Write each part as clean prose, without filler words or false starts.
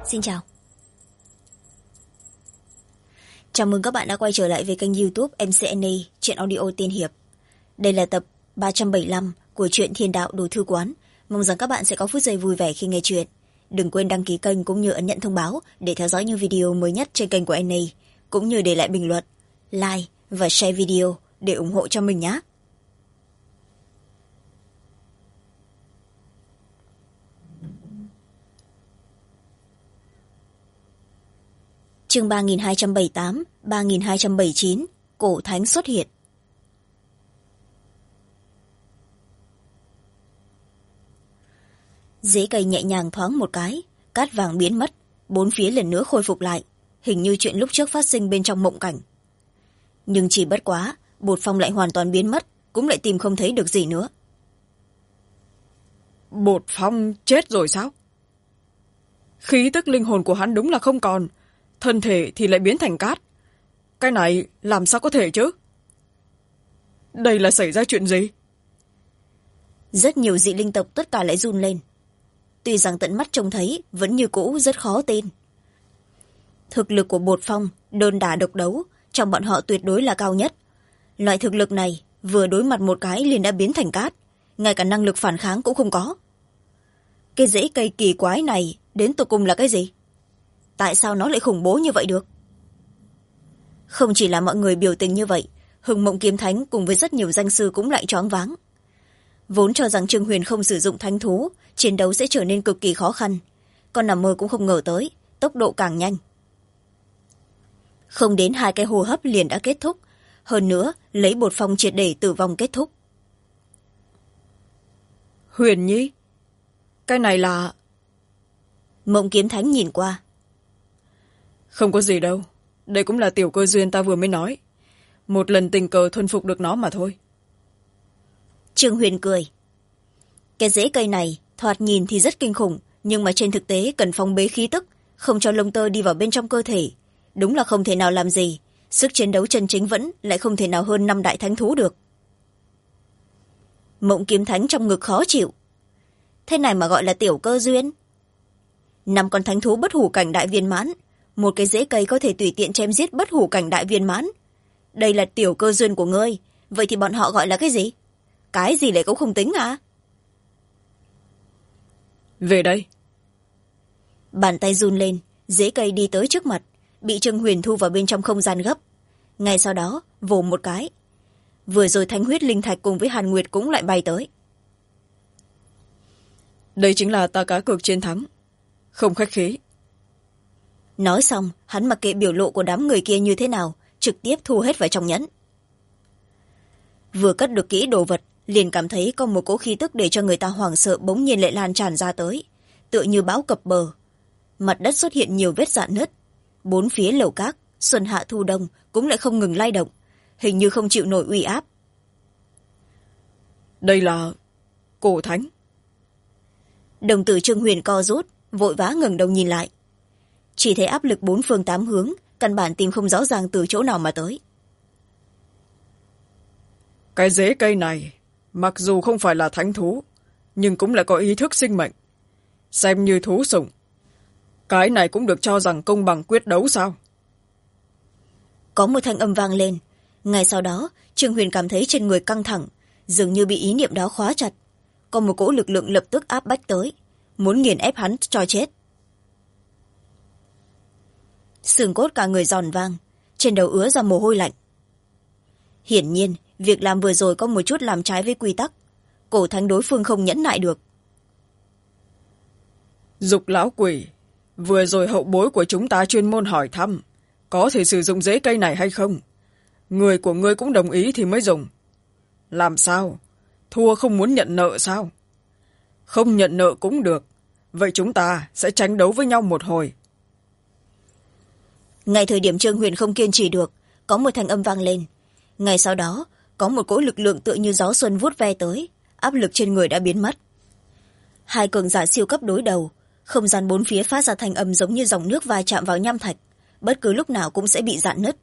Xin chào. Chào mừng các bạn đã quay trở lại với kênh YouTube MCNA Truyện Audio Tiên Hiệp. Đây là tập 375 của truyện Thiên Đạo Đồ Thư Quán. Mong rằng các bạn sẽ có phút giây vui vẻ khi nghe chuyện. Đừng quên đăng ký kênh cũng như ấn nhận thông báo để theo dõi những video mới nhất trên kênh của NA, cũng như để lại bình luận, like và share video để ủng hộ cho mình nhé. Chương 3278, 3279, Cổ Thánh xuất hiện. Rễ cây nhẹ nhàng thoáng một cái, cát vàng biến mất, bốn phía lần nữa khôi phục lại, hình như chuyện lúc trước phát sinh bên trong mộng cảnh. Nhưng chỉ bất quá, Bột Phong lại hoàn toàn biến mất, cũng lại tìm không thấy được gì nữa. Bột Phong chết rồi sao? Khí tức linh hồn của hắn đúng là không còn, thân thể thì lại biến thành cát. Cái này làm sao có thể chứ? Đây là xảy ra chuyện gì? Rất nhiều dị linh tộc tất cả lại run lên. Tuy rằng tận mắt trông thấy vẫn như cũ rất khó tin. Thực lực của Bột Phong đơn đả độc đấu, trong bọn họ tuyệt đối là cao nhất. Loại thực lực này vừa đối mặt một cái liền đã biến thành cát, ngay cả năng lực phản kháng cũng không có. Cái rễ cây kỳ quái này đến tột cùng là cái gì? Tại sao nó lại khủng bố như vậy được? Không chỉ là mọi người biểu tình như vậy, Hừng Mộng Kiếm Thánh cùng với rất nhiều danh sư cũng lại choáng váng. Vốn cho rằng Trương Huyền không sử dụng thánh thú, chiến đấu sẽ trở nên cực kỳ khó khăn, còn nằm mơ cũng không ngờ tới tốc độ càng nhanh. Không đến 2 cái hô hấp liền đã kết thúc, hơn nữa lấy Bột Phong triệt để tử vong kết thúc. Huyền Nhi, cái này là... Mộng Kiếm Thánh nhìn qua. Không có gì đâu, đây cũng là tiểu cơ duyên ta vừa mới nói, một lần tình cờ thuần phục được nó mà thôi. Trương Huyền cười. Cái rễ cây này thoạt nhìn thì rất kinh khủng, nhưng mà trên thực tế cần phong bế khí tức, không cho lông tơ đi vào bên trong cơ thể. Đúng là không thể nào làm gì, sức chiến đấu chân chính vẫn lại không thể nào hơn 5 đại thánh thú được. Mộng Kiếm Thánh trong ngực khó chịu. Thế này mà gọi là tiểu cơ duyên? 5 con thánh thú bất hủ cảnh đại viên mãn, một cái rễ cây có thể tùy tiện chém giết bất hủ cảnh đại viên mãn. Đây là tiểu cơ duyên của ngươi, vậy thì bọn họ gọi là cái gì? Cái gì lại cũng không tính à? Về đây. Bàn tay run lên, rễ cây đi tới trước mặt, bị Trương Huyền thu vào bên trong không gian gấp. Ngay sau đó vồ một cái, vừa rồi Thánh Huyết Linh Thạch cùng với Hàn Nguyệt cũng lại bay tới. Đây chính là ta cá cược chiến thắng, không khách khí. Nói xong, hắn mặc kệ biểu lộ của đám người kia như thế nào, trực tiếp thu hết vào trong nhẫn. Vừa cất được kỹ đồ vật, liền cảm thấy có một cỗ khí tức để cho người ta hoảng sợ bỗng nhiên lại lan tràn ra tới, tựa như bão cập bờ. Mặt đất xuất hiện nhiều vết rạn nứt, bốn phía lầu cát, xuân hạ thu đông cũng lại không ngừng lay động, hình như không chịu nổi uy áp. Đây là Cổ Thánh. Đồng tử Trương Huyền co rút, vội vã ngẩng đầu nhìn lại. Chỉ thấy áp lực 4 phương 8 hướng, căn bản tìm không rõ ràng từ chỗ nào mà tới. Cái rễ cây này, mặc dù không phải là thánh thú, nhưng cũng là có ý thức sinh mệnh. Xem như thú sủng. Cái này cũng được cho rằng công bằng quyết đấu sao? Có một thanh âm vang lên. Ngay sau đó, Trương Huyền cảm thấy trên người căng thẳng, dường như bị ý niệm đó khóa chặt. Có một cỗ lực lượng lập tức áp bách tới, muốn nghiền ép hắn cho chết. Xương cốt cả người giòn vang, trên đầu ứa ra mồ hôi lạnh. Hiển nhiên, việc làm vừa rồi có một chút làm trái với quy tắc. Cổ thánh đối phương không nhẫn nại được. Dục lão quỷ, vừa rồi hậu bối của chúng ta chuyên môn hỏi thăm, có thể sử dụng rễ cây này hay không? Người của ngươi cũng đồng ý thì mới dùng. Làm sao? Thua không muốn nhận nợ sao? Không nhận nợ cũng được. Vậy chúng ta sẽ tranh đấu với nhau một hồi. Ngay thời điểm Trương Huyền không kiên trì được, có một thanh âm vang lên. Ngay sau đó, có một cỗ lực lượng tựa như gió xuân vuốt ve tới, áp lực trên người đã biến mất. Hai cường giả siêu cấp đối đầu, không gian bốn phía phát ra thanh âm giống như dòng nước va chạm vào nham thạch, bất cứ lúc nào cũng sẽ bị rạn nứt.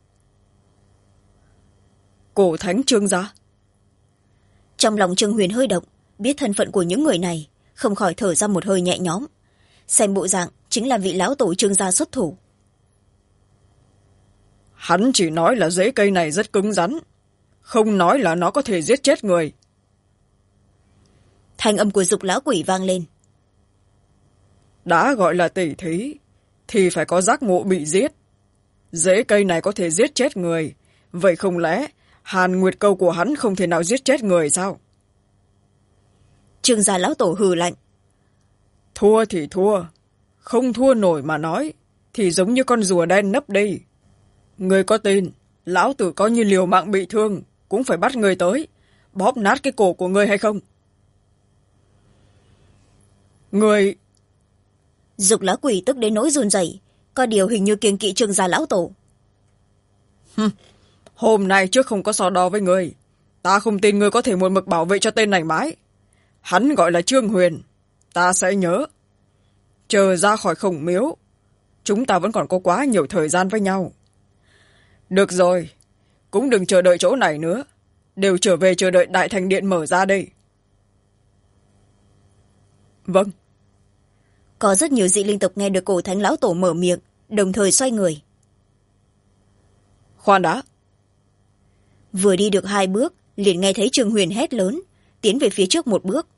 Cổ Thánh Trương gia. Trong lòng Trương Huyền hơi động, biết thân phận của những người này, không khỏi thở ra một hơi nhẹ nhõm. Xem bộ dạng chính là vị lão tổ Trương gia xuất thủ. Hắn chỉ nói là rễ cây này rất cứng rắn, không nói là nó có thể giết chết người. Thanh âm của Dục lão quỷ vang lên. Đã gọi là tỉ thí thì phải có giác ngộ bị giết. Rễ cây này có thể giết chết người, vậy không lẽ Hàn Nguyệt câu của hắn không thể nào giết chết người sao? Trương gia lão tổ hừ lạnh. Thua thì thua, không thua nổi mà nói thì giống như con rùa đen nấp đi. Người có tin lão tử có như liều mạng bị thương cũng phải bắt người tới bóp nát cái cổ của người hay không? Người... Dục lão quỷ tức đến nỗi run rẩy, có điều hình như kiêng kỵ Trương gia lão tổ. Hôm nay trước không có so đo với người, ta không tin người có thể một mực bảo vệ cho tên này mãi. Hắn gọi là Trương Huyền, ta sẽ nhớ. Chờ ra khỏi Khổng Miếu, chúng ta vẫn còn có quá nhiều thời gian với nhau. Được rồi, cũng đừng chờ đợi chỗ này nữa, đều trở về chờ đợi Đại Thành Điện mở ra đây. Vâng. Có rất nhiều dị linh tộc nghe được Cổ Thánh lão tổ mở miệng, đồng thời xoay người. Khoan đã. Vừa đi được 2 bước, liền nghe thấy Trương Huyền hét lớn, tiến về phía trước 1 bước.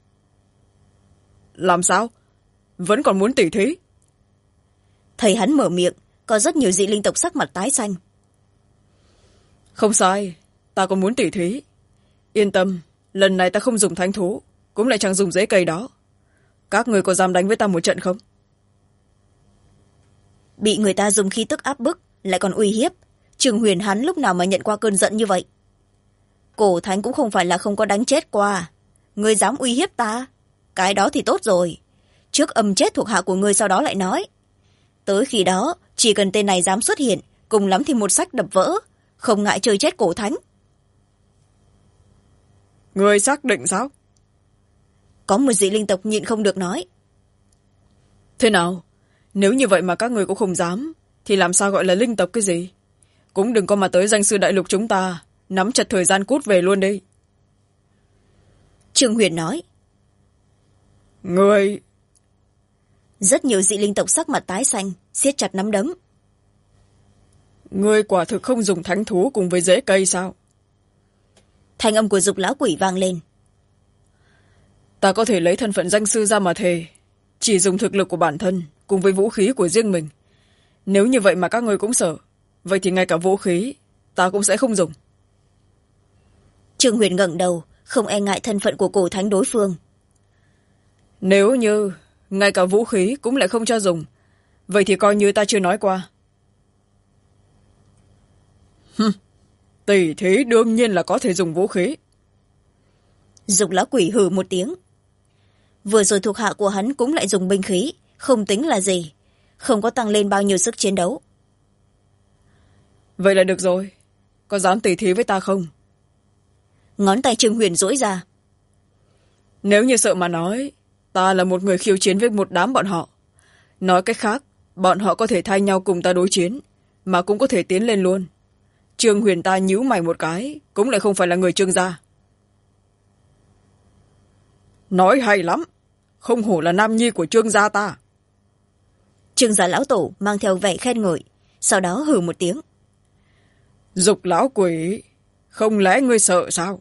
Làm sao? Vẫn còn muốn tỉ thí? Thấy hắn mở miệng, có rất nhiều dị linh tộc sắc mặt tái xanh. Không sai, ta còn muốn tỉ thí. Yên tâm, lần này ta không dùng thánh thú, cũng lại chẳng dùng rễ cây đó. Các người có dám đánh với ta một trận không? Bị người ta dùng khí tức áp bức, lại còn uy hiếp. Trương Huyền hắn lúc nào mà nhận qua cơn giận như vậy? Cổ Thánh cũng không phải là không có đánh chết qua. Ngươi dám uy hiếp ta? Cái đó thì tốt rồi. Trước âm chết thuộc hạ của ngươi, sau đó lại nói. Tới khi đó, chỉ cần tên này dám xuất hiện, cùng lắm thì một sách đập vỡ, không ngại chơi chết Cổ Thánh. Ngươi xác định sao? Có một dị linh tộc nhịn không được nói. Thế nào? Nếu như vậy mà các người cũng không dám, thì làm sao gọi là linh tộc cái gì? Cũng đừng có mà tới danh sư đại lục chúng ta, nắm chặt thời gian cút về luôn đi. Trương Huyền nói. Người... Rất nhiều dị linh tộc sắc mặt tái xanh, siết chặt nắm đấm. Ngươi quả thực không dùng thánh thú cùng với rễ cây sao? Thanh âm của Dục lão quỷ vang lên. Ta có thể lấy thân phận danh sư ra mà thề, chỉ dùng thực lực của bản thân cùng với vũ khí của riêng mình. Nếu như vậy mà các ngươi cũng sợ, vậy thì ngay cả vũ khí ta cũng sẽ không dùng. Trương Huyền ngẩng đầu, không e ngại thân phận của Cổ Thánh đối phương. Nếu như ngay cả vũ khí cũng lại không cho dùng, vậy thì coi như ta chưa nói qua. Tỷ thí đương nhiên là có thể dùng vũ khí. Dục lão quỷ hừ một tiếng. Vừa rồi thuộc hạ của hắn cũng lại dùng binh khí, không tính là gì, không có tăng lên bao nhiêu sức chiến đấu. Vậy là được rồi, có dám tỉ thí với ta không? Ngón tay Trương Huyền duỗi ra. Nếu như sợ mà nói, ta là một người khiêu chiến với một đám bọn họ. Nói cách khác, bọn họ có thể thay nhau cùng ta đối chiến, mà cũng có thể tiến lên luôn. Trương Huyền ta nhíu mày một cái, cũng lại không phải là người Trương gia. Nói hay lắm, không hổ là nam nhi của Trương gia ta. Trương gia lão tổ mang theo vẻ khen ngợi, sau đó hừ một tiếng. Dục lão quỷ, không lẽ ngươi sợ sao?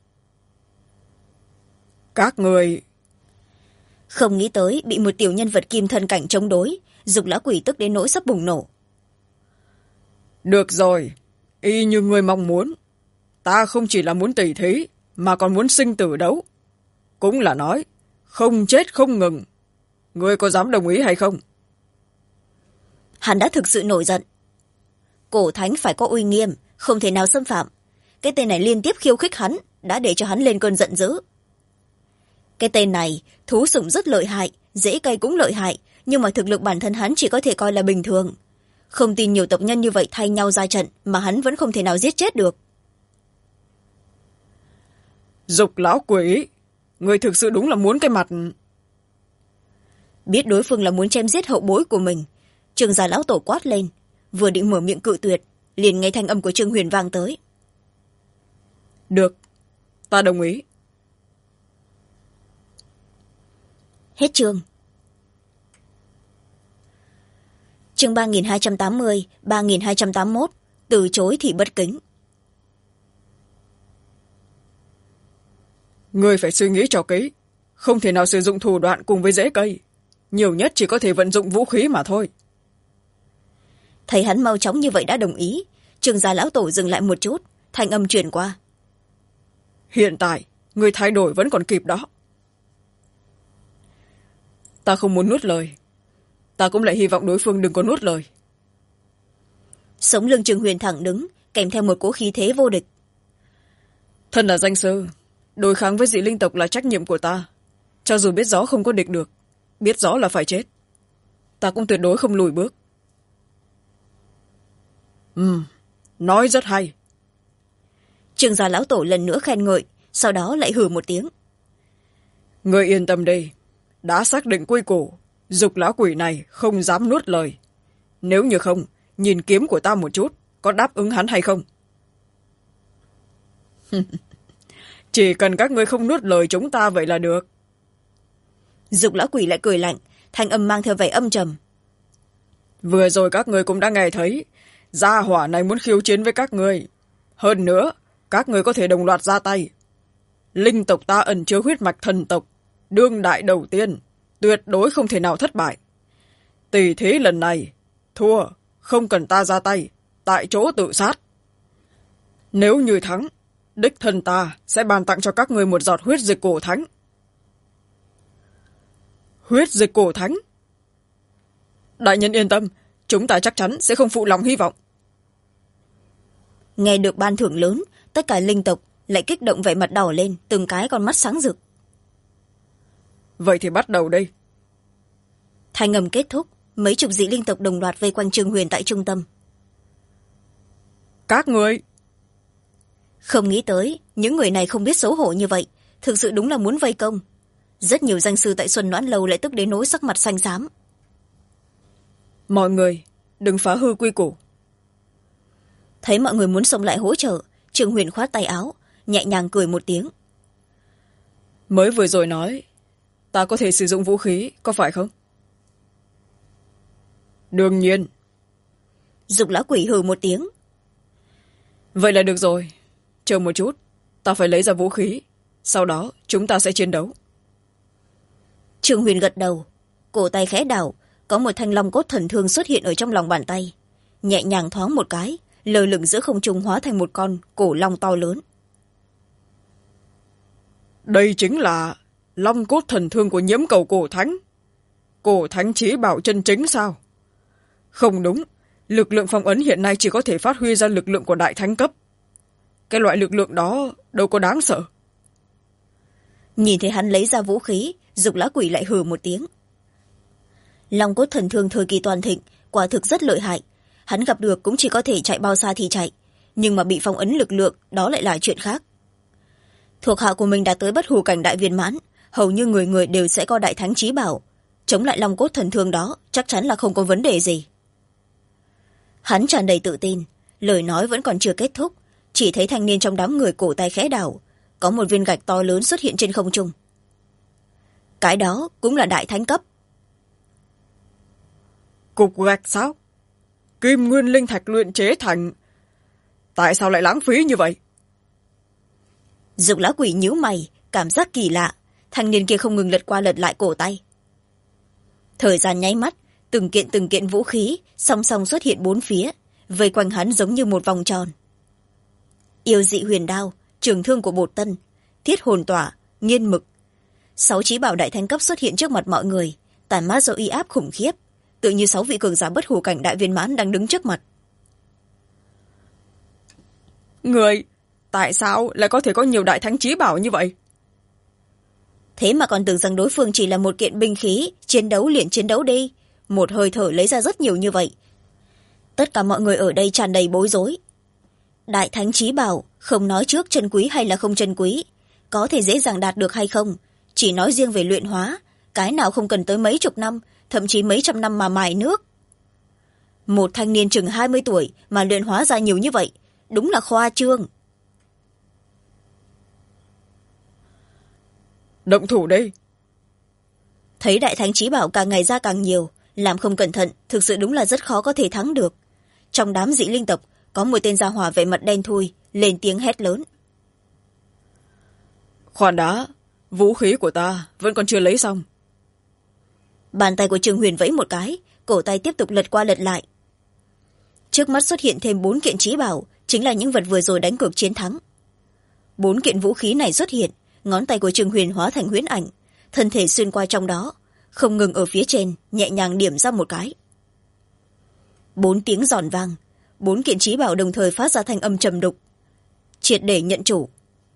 Các người... Không nghĩ tới bị một tiểu nhân vật kim thân cảnh chống đối, Dục lão quỷ tức đến nỗi sắp bùng nổ. Được rồi, y như ngươi mong muốn. Ta không chỉ là muốn tỉ thí, mà còn muốn sinh tử đấu. Cũng là nói, không chết không ngừng. Ngươi có dám đồng ý hay không? Hắn đã thực sự nổi giận. Cổ Thánh phải có uy nghiêm, không thể nào xâm phạm. Cái tên này liên tiếp khiêu khích hắn, đã để cho hắn lên cơn giận dữ. Cái tên này, thú sủng rất lợi hại, rễ cây cũng lợi hại, nhưng mà thực lực bản thân hắn chỉ có thể coi là bình thường. Không tin nhiều tộc nhân như vậy thay nhau ra trận mà hắn vẫn không thể nào giết chết được. Dục lão quỷ, ngươi thực sự đúng là muốn cái mặt... Biết đối phương là muốn chém giết hậu bối của mình, Trương gia lão tổ quát lên, vừa định mở miệng cự tuyệt, liền nghe thanh âm của Trương Huyền vang tới. Được, ta đồng ý. Hết chương. chương 3280, 3281, từ chối thì bất kính. Ngươi phải suy nghĩ cho kỹ, không thể nào sử dụng thủ đoạn cùng với rễ cây, nhiều nhất chỉ có thể vận dụng vũ khí mà thôi. Thấy hắn mau chóng như vậy đã đồng ý, Trương gia lão tổ dừng lại một chút, thanh âm truyền qua. Hiện tại người thay đổi vẫn còn kịp đó. Ta không muốn nuốt lời, ta cũng lại hy vọng đối phương đừng có nuốt lời. Sống lưng Trương Huyền thẳng đứng, kèm theo một cỗ khí thế vô địch. Thân là danh sư, đối kháng với dị linh tộc là trách nhiệm của ta. Cho dù biết rõ không có địch được, biết rõ là phải chết, ta cũng tuyệt đối không lùi bước. Nói rất hay. Trương gia lão tổ lần nữa khen ngợi, sau đó lại hừ một tiếng. Ngươi yên tâm đi, đã xác định quy củ, dục lão quỷ này không dám nuốt lời. Nếu như không, nhìn kiếm của ta một chút, có đáp ứng hắn hay không? Chỉ cần các ngươi không nuốt lời chúng ta vậy là được. Dục lão quỷ lại cười lạnh, thanh âm mang theo vẻ âm trầm. Vừa rồi các ngươi cũng đã nghe thấy, gia hỏa này muốn khiêu chiến với các ngươi. Hơn nữa, các ngươi có thể đồng loạt ra tay. Linh tộc ta ẩn chứa huyết mạch thần tộc, đương đại đầu tiên, tuyệt đối không thể nào thất bại. Tỷ thí lần này, thua, không cần ta ra tay, tại chỗ tự sát. Nếu như thắng, đích thân ta sẽ ban tặng cho các ngươi một giọt huyết dịch cổ thánh. Huyết dịch cổ thánh? Đại nhân yên tâm, chúng ta chắc chắn sẽ không phụ lòng hy vọng. Nghe được ban thưởng lớn, tất cả linh tộc lại kích động vẻ mặt đỏ lên, từng cái con mắt sáng rực. Vậy thì bắt đầu đây. Thanh ngầm kết thúc, mấy chục dị linh tộc đồng loạt vây quanh Trương Huyền tại trung tâm. Các người! Không nghĩ tới, những người này không biết xấu hổ như vậy, thực sự đúng là muốn vây công. Rất nhiều danh sư tại Xuân Noãn Lâu lại tức đến nỗi sắc mặt xanh xám. Mọi người, đừng phá hư quy củ. Thấy mọi người muốn xông lại hỗ trợ, Trương Huyền khoát tay áo, nhẹ nhàng cười một tiếng. Mới vừa rồi nói, ta có thể sử dụng vũ khí, có phải không? Đương nhiên. Dục lão quỷ hừ một tiếng. Vậy là được rồi. Chờ một chút, ta phải lấy ra vũ khí. Sau đó, chúng ta sẽ chiến đấu. Trương Huyền gật đầu, cổ tay khẽ đảo, có một thanh long cốt thần thương xuất hiện ở trong lòng bàn tay. Nhẹ nhàng thoáng một cái, lơ lửng giữa không trung hóa thành một con cổ long to lớn. Đây chính là long cốt thần thương của nhiễm cầu cổ thánh. Cổ thánh chí bảo chân chính sao? Không đúng, lực lượng phong ấn hiện nay chỉ có thể phát huy ra lực lượng của đại thánh cấp. Cái loại lực lượng đó đâu có đáng sợ. Nhìn thấy hắn lấy ra vũ khí, Dục lão quỷ lại hừ một tiếng. Long cốt thần thương thời kỳ toàn thịnh, quả thực rất lợi hại. Hắn gặp được cũng chỉ có thể chạy bao xa thì chạy, nhưng mà bị phong ấn lực lượng, đó lại là chuyện khác. Thuộc hạ của mình đã tới bất hủ cảnh đại viên mãn, hầu như người người đều sẽ có đại thánh chí bảo. Chống lại long cốt thần thương đó chắc chắn là không có vấn đề gì. Hắn tràn đầy tự tin, lời nói vẫn còn chưa kết thúc, chỉ thấy thanh niên trong đám người cổ tay khẽ đảo, có một viên gạch to lớn xuất hiện trên không trung. Cái đó cũng là đại thánh cấp. Cục gạch sao? Kim nguyên linh thạch luyện chế thành. Tại sao lại lãng phí như vậy? Dục lão quỷ nhíu mày, cảm giác kỳ lạ. Thanh niên kia không ngừng lật qua lật lại cổ tay. Thời gian nháy mắt, từng kiện vũ khí song song xuất hiện bốn phía, vây quanh hắn giống như một vòng tròn. Yêu dị huyền đao, trường thương của bột tân, thiết hồn tỏa, nghiên mực. 6 chí bảo đại thánh cấp xuất hiện trước mặt mọi người, tản mát ra uy áp khủng khiếp, tự như 6 vị cường giả bất hủ cảnh đại viên mãn đang đứng trước mặt. Người, tại sao lại có thể có nhiều đại thánh chí bảo như vậy? Thế mà còn tưởng rằng đối phương chỉ là một kiện binh khí, chiến đấu liền chiến đấu đi, một hơi thở lấy ra rất nhiều như vậy. Tất cả mọi người ở đây tràn đầy bối rối. Đại thánh chí bảo, không nói trước chân quý hay là không chân quý, có thể dễ dàng đạt được hay không, chỉ nói riêng về luyện hóa, cái nào không cần tới mấy chục năm, thậm chí mấy trăm năm mà mài nước. Một thanh niên chừng 20 tuổi mà luyện hóa ra nhiều như vậy, đúng là khoa trương. Động thủ đi. Thấy đại thánh chí bảo càng ngày ra càng nhiều, làm không cẩn thận thực sự đúng là rất khó có thể thắng được. Trong đám dị linh tộc có một tên gia hỏa vẻ mặt đen thui lên tiếng hét lớn. Khoan đã, vũ khí của ta vẫn còn chưa lấy xong. Bàn tay của Trương Huyền vẫy một cái, cổ tay tiếp tục lật qua lật lại. Trước mắt xuất hiện thêm 4 kiện trí bảo, chính là những vật vừa rồi đánh cược chiến thắng. 4 kiện vũ khí này xuất hiện, ngón tay của Trương Huyền hóa thành huyễn ảnh, thân thể xuyên qua trong đó, không ngừng ở phía trên nhẹ nhàng điểm ra một cái. 4 tiếng giòn vang, 4 kiện trí bảo đồng thời phát ra thanh âm trầm đục, triệt để nhận chủ.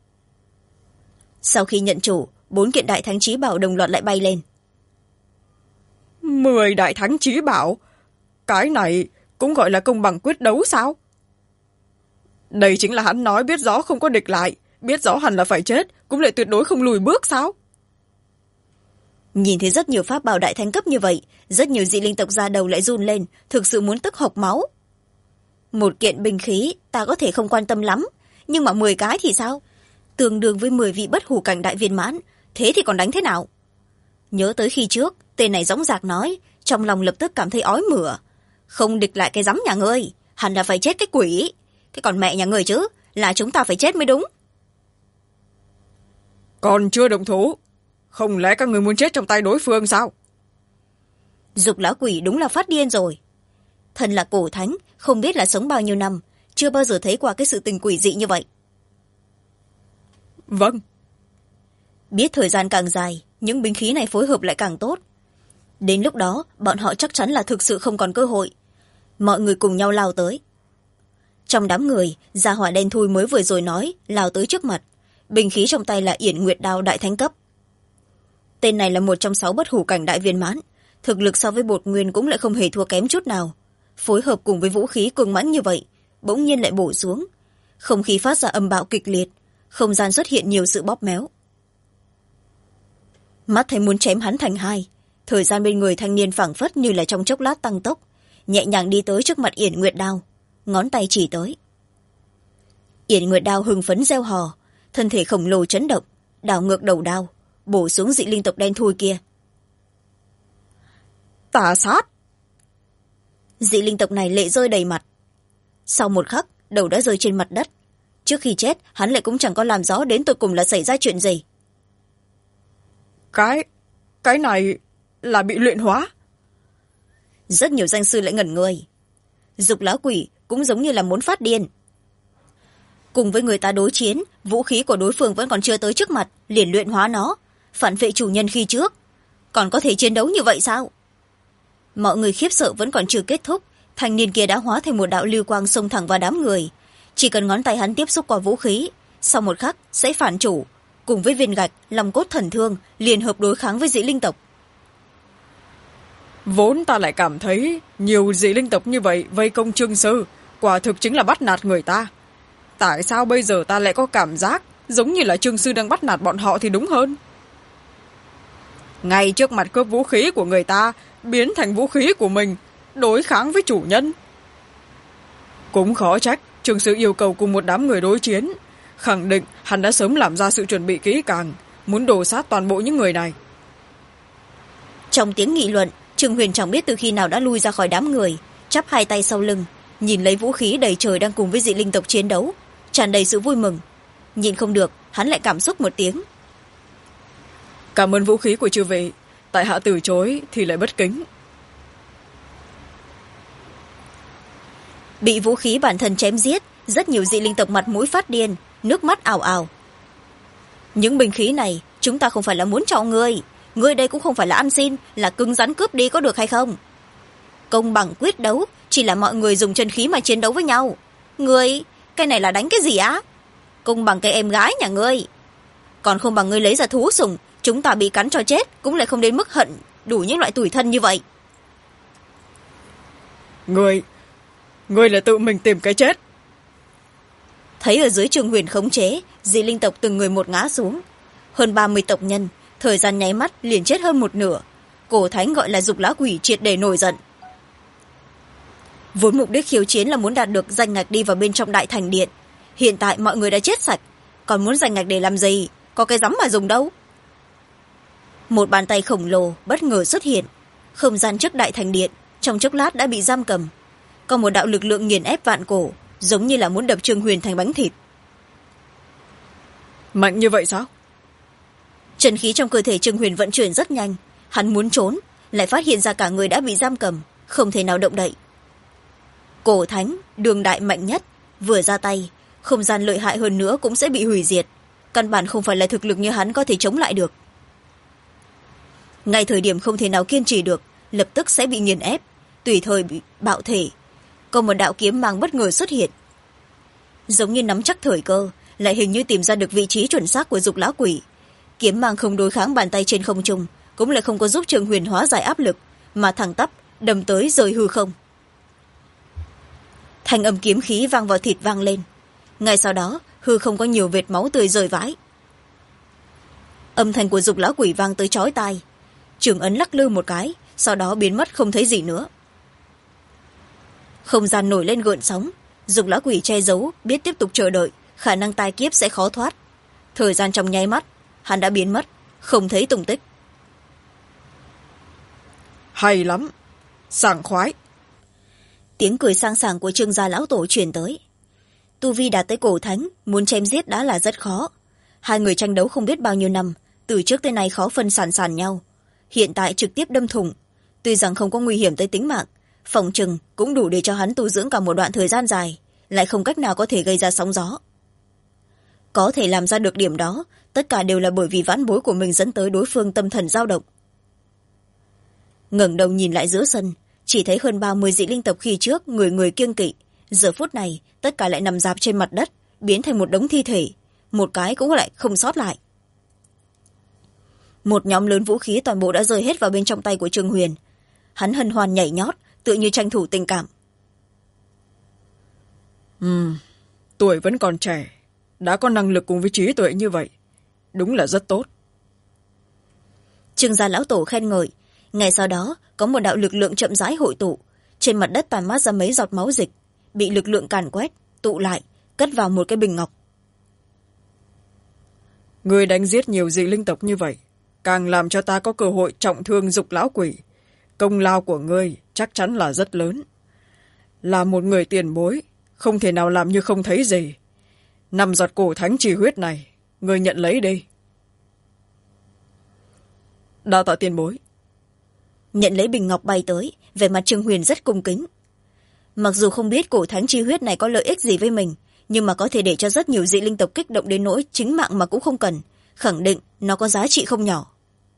Sau khi nhận chủ, 4 kiện đại thánh trí bảo đồng loạt lại bay lên. 10 đại thánh trí bảo? Cái này cũng gọi là công bằng quyết đấu sao? Đây chính là hắn nói biết rõ không có địch lại, biết rõ hẳn là phải chết, cũng lại tuyệt đối không lùi bước sao? Nhìn thấy rất nhiều pháp bảo đại thánh cấp như vậy, rất nhiều dị linh tộc da đầu lại run lên, thực sự muốn tức hộc máu. Một kiện binh khí ta có thể không quan tâm lắm, nhưng mà 10 cái thì sao? Tương đương với 10 vị bất hủ cảnh đại viên mãn, thế thì còn đánh thế nào? Nhớ tới khi trước tên này dõng dạc nói, trong lòng lập tức cảm thấy ói mửa. Không địch lại cái rắm nhà ngươi, hẳn là phải chết cái quỷ. Cái còn mẹ nhà ngươi chứ, là chúng ta phải chết mới đúng. Còn chưa động thủ, không lẽ các người muốn chết trong tay đối phương sao? Dục lão quỷ đúng là phát điên rồi. Thần là cổ thánh, không biết là sống bao nhiêu năm, chưa bao giờ thấy qua cái sự tình quỷ dị như vậy. Vâng. Biết thời gian càng dài, những binh khí này phối hợp lại càng tốt. Đến lúc đó, bọn họ chắc chắn là thực sự không còn cơ hội. Mọi người cùng nhau lao tới. Trong đám người, gia hỏa đen thui mới vừa rồi nói, lao tới trước mặt. Binh khí trong tay là Yển Nguyệt Đao đại thánh cấp. Tên này là một trong 6 bất hủ cảnh đại viên mãn. Thực lực so với bột nguyên cũng lại không hề thua kém chút nào. Phối hợp cùng với vũ khí cường mãnh như vậy, bỗng nhiên lại bổ xuống. Không khí phát ra âm bạo kịch liệt, không gian xuất hiện nhiều sự bóp méo. Mắt thấy muốn chém hắn thành hai, thời gian bên người thanh niên phảng phất như là trong chốc lát tăng tốc, nhẹ nhàng đi tới trước mặt Yển Nguyệt Đao, ngón tay chỉ tới. Yển Nguyệt Đao hưng phấn reo hò, thân thể khổng lồ chấn động, đảo ngược đầu đao, bổ xuống dị linh tộc đen thui kia. Tà sát! Dị linh tộc này lệ rơi đầy mặt. Sau một khắc, đầu đã rơi trên mặt đất. Trước khi chết, hắn lại cũng chẳng có làm rõ đến tột cùng là xảy ra chuyện gì. Cái này là bị luyện hóa. Rất nhiều danh sư lại ngẩn người. Dục lão quỷ cũng giống như là muốn phát điên. Cùng với người ta đối chiến, vũ khí của đối phương vẫn còn chưa tới trước mặt, liền luyện hóa nó, phản vệ chủ nhân khi trước. Còn có thể chiến đấu như vậy sao? Mọi người khiếp sợ vẫn còn chưa kết thúc, thanh niên kia đã hóa thành một đạo lưu quang xông thẳng vào đám người. Chỉ cần ngón tay hắn tiếp xúc qua vũ khí, sau một khắc sẽ phản chủ, cùng với viên gạch, lòng cốt thần thương, liên hợp đối kháng với dị linh tộc. Vốn ta lại cảm thấy nhiều dị linh tộc như vậy vây công Trương Sư, quả thực chính là bắt nạt người ta. Tại sao bây giờ ta lại có cảm giác giống như là Trương Sư đang bắt nạt bọn họ thì đúng hơn? Ngay trước mặt cướp vũ khí của người ta, biến thành vũ khí của mình, đối kháng với chủ nhân. Cũng khó trách Trương Sư yêu cầu cùng một đám người đối chiến, khẳng định hắn đã sớm làm ra sự chuẩn bị kỹ càng, muốn đổ sát toàn bộ những người này. Trong tiếng nghị luận, Trương Huyền chẳng biết từ khi nào đã lui ra khỏi đám người, chắp hai tay sau lưng, nhìn lấy vũ khí đầy trời đang cùng với dị linh tộc chiến đấu, tràn đầy sự vui mừng. Nhìn không được, hắn lại cảm xúc một tiếng. Cảm ơn vũ khí của chư vị, tại hạ từ chối thì lại bất kính. Bị vũ khí bản thân chém giết, rất nhiều dị linh tộc mặt mũi phát điên, nước mắt ào ào. Những binh khí này chúng ta không phải là muốn cho ngươi, ngươi đây cũng không phải là ăn xin, là cứng rắn cướp đi có được hay không? Công bằng quyết đấu chỉ là mọi người dùng chân khí mà chiến đấu với nhau. Ngươi, cái này là đánh cái gì á? Công bằng cái em gái nhà ngươi. Còn không bằng ngươi lấy ra thú sủng, chúng ta bị cắn cho chết cũng lại không đến mức hận đủ những loại tủi thân như vậy. Ngươi là tự mình tìm cái chết. Thấy ở dưới Trương Huyền khống chế, dị linh tộc từng người một ngã xuống. Hơn 30 tộc nhân, thời gian nháy mắt liền chết hơn một nửa. Cổ thánh gọi là dục lá quỷ triệt để nổi giận. Vốn mục đích khiêu chiến là muốn đạt được danh ngạch đi vào bên trong đại thành điện. Hiện tại mọi người đã chết sạch, còn muốn danh ngạch để làm gì? Có cái rắm mà dùng đâu. Một bàn tay khổng lồ bất ngờ xuất hiện, không gian trước đại thành điện trong chốc lát đã bị giam cầm, có một đạo lực lượng nghiền ép vạn cổ, giống như là muốn đập Trương Huyền thành bánh thịt. Mạnh như vậy sao? Chân khí trong cơ thể Trương Huyền vận chuyển rất nhanh, hắn muốn trốn lại phát hiện ra cả người đã bị giam cầm, không thể nào động đậy. Cổ thánh đường đại mạnh nhất vừa ra tay, không gian lợi hại hơn nữa cũng sẽ bị hủy diệt, căn bản không phải là thực lực như hắn có thể chống lại được. Ngay thời điểm không thể nào kiên trì được, lập tức sẽ bị nghiền ép, tùy thời bị bạo thể. Có một đạo kiếm mang bất ngờ xuất hiện, giống như nắm chắc thời cơ, lại hình như tìm ra được vị trí chuẩn xác của Dục lão quỷ. Kiếm mang không đối kháng bàn tay trên không trung, cũng lại không có giúp Trương Huyền hóa giải áp lực, mà thẳng tắp đâm tới rời hư không. Thanh âm kiếm khí vang vào thịt vang lên, ngay sau đó hư không có nhiều vệt máu tươi rơi vãi. Âm thanh của Dục lão quỷ vang tới chói tai, trường ấn lắc lư một cái, sau đó biến mất không thấy gì nữa. Không gian nổi lên gợn sóng, Dục lão quỷ che giấu, biết tiếp tục chờ đợi, khả năng tai kiếp sẽ khó thoát. Thời gian trong nháy mắt, hắn đã biến mất, không thấy tung tích. Hay lắm, sảng khoái. Tiếng cười sang sảng của Trương gia lão tổ truyền tới. Tu vi đạt tới cổ thánh, muốn chém giết đã là rất khó. Hai người tranh đấu không biết bao nhiêu năm, từ trước tới nay khó phân sàn nhau. Hiện tại trực tiếp đâm thủng, tuy rằng không có nguy hiểm tới tính mạng, phòng chừng cũng đủ để cho hắn tu dưỡng cả một đoạn thời gian dài, lại không cách nào có thể gây ra sóng gió. Có thể làm ra được điểm đó, tất cả đều là bởi vì vãn bối của mình dẫn tới đối phương tâm thần dao động. Ngẩng đầu nhìn lại giữa sân, chỉ thấy hơn 30 dị linh tộc khi trước người người kiêng kỵ, giờ phút này tất cả lại nằm rạp trên mặt đất, biến thành một đống thi thể, một cái cũng lại không sót lại. Một nhóm lớn vũ khí toàn bộ đã rơi hết vào bên trong tay của Trương Huyền. Hắn hân hoan nhảy nhót, tựa như tranh thủ tình cảm. Tuổi vẫn còn trẻ, đã có năng lực cùng với trí tuệ như vậy, đúng là rất tốt. Trương gia lão tổ khen ngợi. Ngay sau đó có một đạo lực lượng chậm rãi hội tụ, trên mặt đất tàn mát ra mấy giọt máu dịch, bị lực lượng càn quét tụ lại, cất vào một cái bình ngọc. Người đánh giết nhiều dị linh tộc như vậy, càng làm cho ta có cơ hội trọng thương Dục lão quỷ. Công lao của ngươi chắc chắn là rất lớn. Là một người tiền bối, không thể nào làm như không thấy gì. 5 giọt cổ thánh chỉ huyết này, ngươi nhận lấy đi. Đa tạ tiền bối. Nhận lấy bình ngọc bay tới, về mặt Trương Huyền rất cung kính. Mặc dù không biết cổ thánh chi huyết này có lợi ích gì với mình, nhưng mà có thể để cho rất nhiều dị linh tộc kích động đến nỗi chính mạng mà cũng không cần, khẳng định nó có giá trị không nhỏ.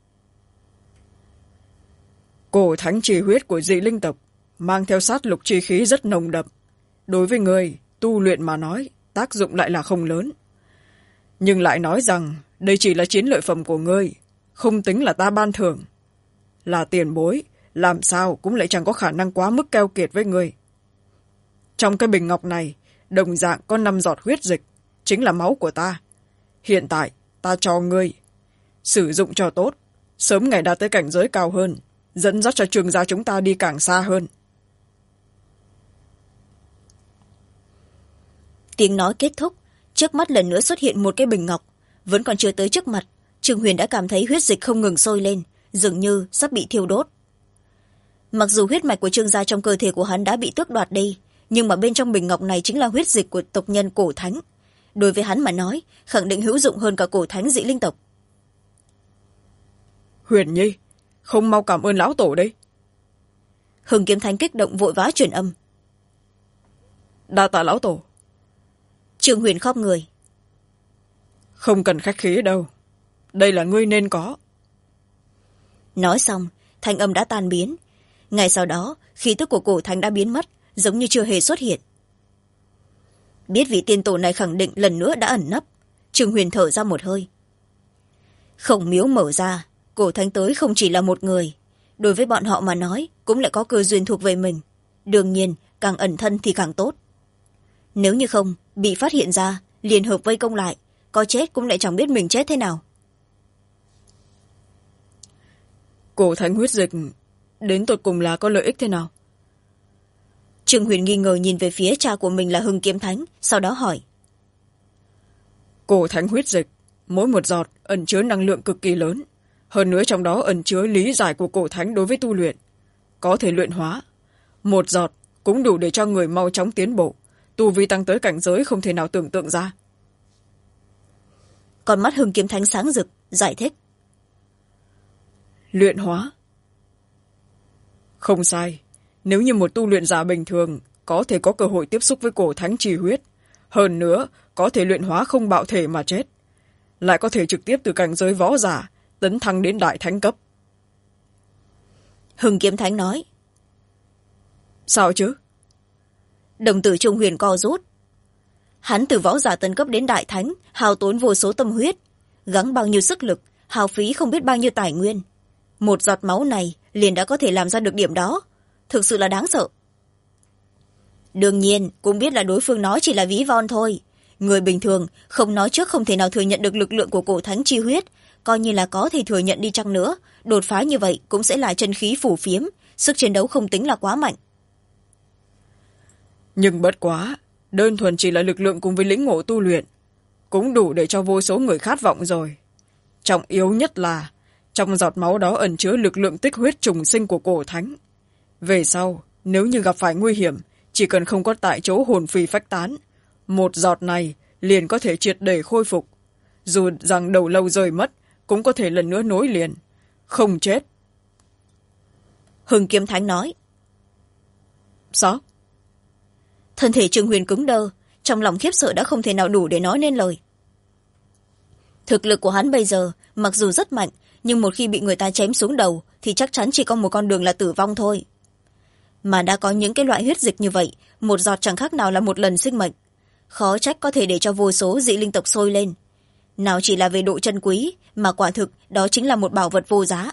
Cổ thánh chi huyết của dị linh tộc mang theo sát lục chi khí rất nồng đậm. Đối với người tu luyện mà nói, tác dụng lại là không lớn. Nhưng lại nói rằng đây chỉ là chiến lợi phẩm của ngươi, không tính là ta ban thưởng. Là tiền bối, làm sao cũng lại chẳng có khả năng quá mức keo kiệt với ngươi. Trong cái bình ngọc này, đồng dạng có 5 giọt huyết dịch, chính là máu của ta. Hiện tại, ta cho ngươi. Sử dụng cho tốt, sớm ngày đạt tới cảnh giới cao hơn, dẫn dắt cho Trương gia chúng ta đi càng xa hơn. Tiếng nói kết thúc, trước mắt lần nữa xuất hiện một cái bình ngọc, vẫn còn chưa tới trước mặt, Trương Huyền đã cảm thấy huyết dịch không ngừng sôi lên, dường như sắp bị thiêu đốt. Mặc dù huyết mạch của Trương gia trong cơ thể của hắn đã bị tước đoạt đi, nhưng mà bên trong bình ngọc này chính là huyết dịch của tộc nhân cổ thánh. Đối với hắn mà nói, khẳng định hữu dụng hơn cả cổ thánh dị linh tộc. Huyền Nhi, không mau cảm ơn lão tổ đấy. Hưng Kiếm Thánh kích động vội vã truyền âm. Đa tạ lão tổ. Trương Huyền khóc người. Không cần khách khí đâu, đây là ngươi nên có. Nói xong, thanh âm đã tan biến. Ngay sau đó, khí tức của cổ thánh đã biến mất, giống như chưa hề xuất hiện. Biết vị tiên tổ này khẳng định lần nữa đã ẩn nấp, Trương Huyền thở ra một hơi. Khổng miếu mở ra, cổ thánh tới không chỉ là một người. Đối với bọn họ mà nói, cũng lại có cơ duyên thuộc về mình. Đương nhiên, càng ẩn thân thì càng tốt. Nếu như không, bị phát hiện ra, liền hợp vây công lại, có chết cũng lại chẳng biết mình chết thế nào. Cổ thánh huyết dịch đến tột cùng là có lợi ích thế nào? Trương Huyền nghi ngờ nhìn về phía cha của mình là Hưng Kiếm Thánh, sau đó hỏi. Cổ thánh huyết dịch, mỗi một giọt ẩn chứa năng lượng cực kỳ lớn, hơn nữa trong đó ẩn chứa lý giải của cổ thánh đối với tu luyện, có thể luyện hóa. Một giọt cũng đủ để cho người mau chóng tiến bộ, tu vi tăng tới cảnh giới không thể nào tưởng tượng ra. Con mắt Hưng Kiếm Thánh sáng rực giải thích. Luyện hóa? Không sai. Nếu như một tu luyện giả bình thường có thể có cơ hội tiếp xúc với cổ thánh chi huyết, hơn nữa có thể luyện hóa không bạo thể mà chết, lại có thể trực tiếp từ cảnh giới võ giả tấn thăng đến đại thánh cấp. Hưng Kiếm Thánh nói. Sao chứ? Đồng tử Trung Huyền co rút. Hắn từ võ giả tấn cấp đến đại thánh, hao tốn vô số tâm huyết, gắng bao nhiêu sức lực, hao phí không biết bao nhiêu tài nguyên. Một giọt máu này liền đã có thể làm ra được điểm đó, thực sự là đáng sợ. Đương nhiên cũng biết là đối phương nói chỉ là ví von thôi. Người bình thường không nói trước không thể nào thừa nhận được lực lượng của cổ thánh chi huyết, coi như là có thể thừa nhận đi chăng nữa, đột phá như vậy cũng sẽ là chân khí phủ phiếm, sức chiến đấu không tính là quá mạnh. Nhưng bất quá, đơn thuần chỉ là lực lượng cùng với lĩnh ngộ tu luyện cũng đủ để cho vô số người khát vọng rồi. Trọng yếu nhất là trong giọt máu đó ẩn chứa lực lượng tích huyết trùng sinh của cổ thánh. Về sau, nếu như gặp phải nguy hiểm, chỉ cần không có tại chỗ hồn phi phách tán, một giọt này liền có thể triệt để khôi phục. Dù rằng đầu lâu rơi mất, cũng có thể lần nữa nối liền, không chết. Hưng Kiếm Thánh nói. Sao? Thân thể Trương Huyền cứng đơ, trong lòng khiếp sợ đã không thể nào đủ để nói nên lời. Thực lực của hắn bây giờ mặc dù rất mạnh, nhưng một khi bị người ta chém xuống đầu thì chắc chắn chỉ có một con đường là tử vong thôi. Mà đã có những cái loại huyết dịch như vậy, một giọt chẳng khác nào là một lần sinh mệnh, khó trách có thể để cho vô số dị linh tộc sôi lên. Nào chỉ là về độ chân quý, mà quả thực đó chính là một bảo vật vô giá.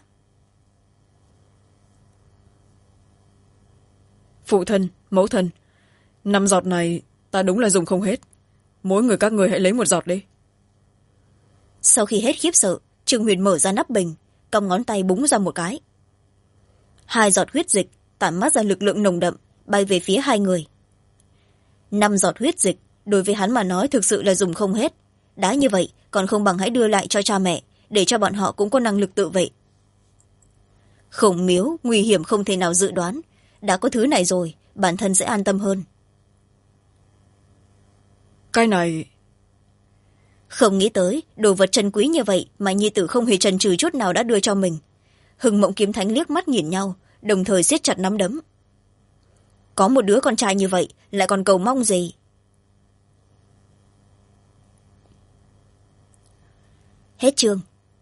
Phụ thân, mẫu thân, 5 giọt này ta đúng là dùng không hết. Mỗi người các người hãy lấy một giọt đi. Sau khi hết khiếp sợ, Trương Huyền mở ra nắp bình, cong ngón tay búng ra một cái. 2 giọt huyết dịch tản mát ra lực lượng nồng đậm, bay về phía 2 người. 5 giọt huyết dịch đối với hắn mà nói thực sự là dùng không hết. Đã như vậy còn không bằng hãy đưa lại cho cha mẹ, để cho bọn họ cũng có năng lực tự vệ. Khổng miếu nguy hiểm không thể nào dự đoán, đã có thứ này rồi bản thân sẽ an tâm hơn. Cái này... Không nghĩ tới đồ vật chân quý như vậy mà nhi tử không hề chần chừ chút nào đã đưa cho mình. Hưng Mộng Kiếm Thánh liếc mắt nhìn nhau, đồng thời siết chặt nắm đấm. Có một đứa con trai như vậy lại còn cầu mong gì? Hết chương.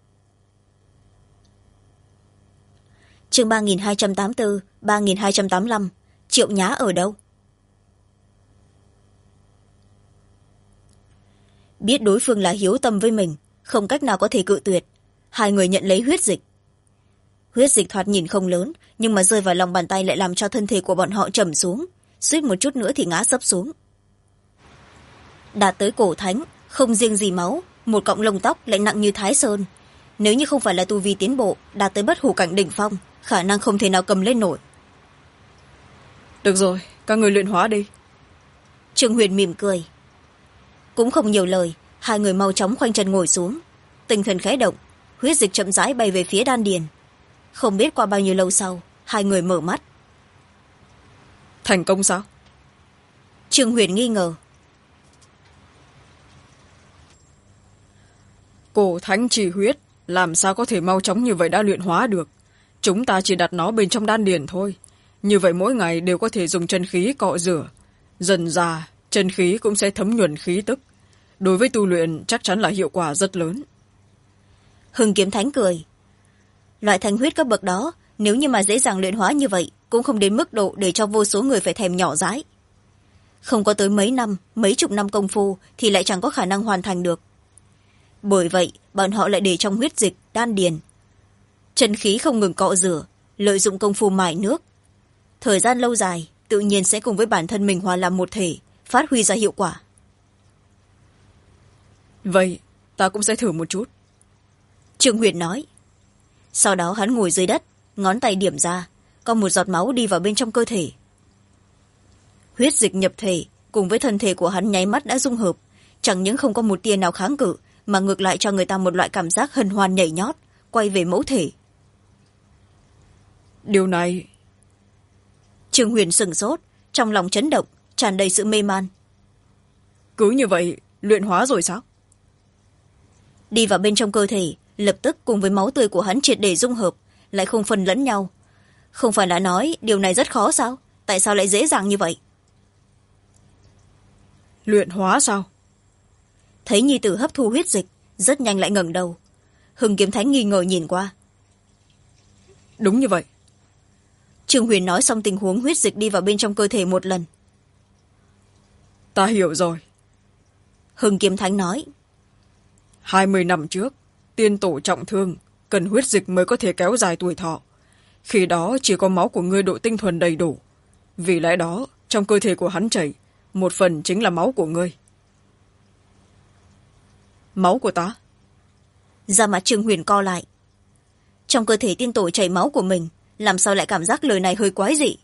Chương 3284, 3285. Triệu Nhá ở đâu? Biết đối phương là hiếu tâm với mình, không cách nào có thể cự tuyệt. 2 người nhận lấy huyết dịch. Huyết dịch thoạt nhìn không lớn, nhưng mà rơi vào lòng bàn tay lại làm cho thân thể của bọn họ trầm xuống, suýt một chút nữa thì ngã sấp xuống. Đạt tới cổ thánh, không riêng gì máu, một cọng lông tóc lại nặng như Thái Sơn. Nếu như không phải là tu vi tiến bộ, đạt tới bất hủ cảnh đỉnh phong, khả năng không thể nào cầm lên nổi. Được rồi, các người luyện hóa đi. Trương Huyền mỉm cười. Cũng không nhiều lời, 2 người mau chóng khoanh chân ngồi xuống. Tinh thần khẽ động, huyết dịch chậm rãi bay về phía đan điền. Không biết qua bao nhiêu lâu sau, 2 người mở mắt. Thành công sao? Trương Huyền nghi ngờ. Cổ thánh chỉ huyết làm sao có thể mau chóng như vậy đã luyện hóa được? Chúng ta chỉ đặt nó bên trong đan điền thôi. Như vậy mỗi ngày đều có thể dùng chân khí cọ rửa. Dần ra, chân khí cũng sẽ thấm nhuần khí tức. Đối với tu luyện chắc chắn là hiệu quả rất lớn. Hưng Kiếm Thánh cười. Loại thanh huyết cấp bậc đó, nếu như mà dễ dàng luyện hóa như vậy, cũng không đến mức độ để cho vô số người phải thèm nhỏ dãi. Không có tới mấy năm, mấy chục năm công phu thì lại chẳng có khả năng hoàn thành được. Bởi vậy, bọn họ lại để trong huyết dịch, đan điền. Chân khí không ngừng cọ rửa, lợi dụng công phu mài nước. Thời gian lâu dài, tự nhiên sẽ cùng với bản thân mình hòa làm một thể, phát huy ra hiệu quả. Vậy, ta cũng sẽ thử một chút. Trương Huyền nói. Sau đó hắn ngồi dưới đất, ngón tay điểm ra, có một giọt máu đi vào bên trong cơ thể. Huyết dịch nhập thể, cùng với thân thể của hắn nháy mắt đã dung hợp, chẳng những không có một tia nào kháng cự, mà ngược lại cho người ta một loại cảm giác hân hoan nhảy nhót, quay về mẫu thể. Điều này... Trương Huyền sửng sốt, trong lòng chấn động, tràn đầy sự mê man. Cứ như vậy luyện hóa rồi sao? Đi vào bên trong cơ thể, lập tức cùng với máu tươi của hắn triệt để dung hợp, lại không phân lẫn nhau. Không phải đã nói điều này rất khó sao? Tại sao lại dễ dàng như vậy? Luyện hóa sao? Thấy nhi tử hấp thu huyết dịch, rất nhanh lại ngẩng đầu. Hưng Kiếm Thánh nghi ngờ nhìn qua. Đúng như vậy. Trương Huyền nói xong tình huống huyết dịch đi vào bên trong cơ thể một lần. Ta hiểu rồi. Hưng Kiếm Thánh nói. 20 năm trước, tiên tổ trọng thương, cần huyết dịch mới có thể kéo dài tuổi thọ. Khi đó chỉ có máu của ngươi độ tinh thuần đầy đủ. Vì lẽ đó, trong cơ thể của hắn chảy, một phần chính là máu của ngươi. Máu của ta? Da mặt Trương Huyền co lại. Trong cơ thể tiên tổ chảy máu của mình, làm sao lại cảm giác lời này hơi quái dị?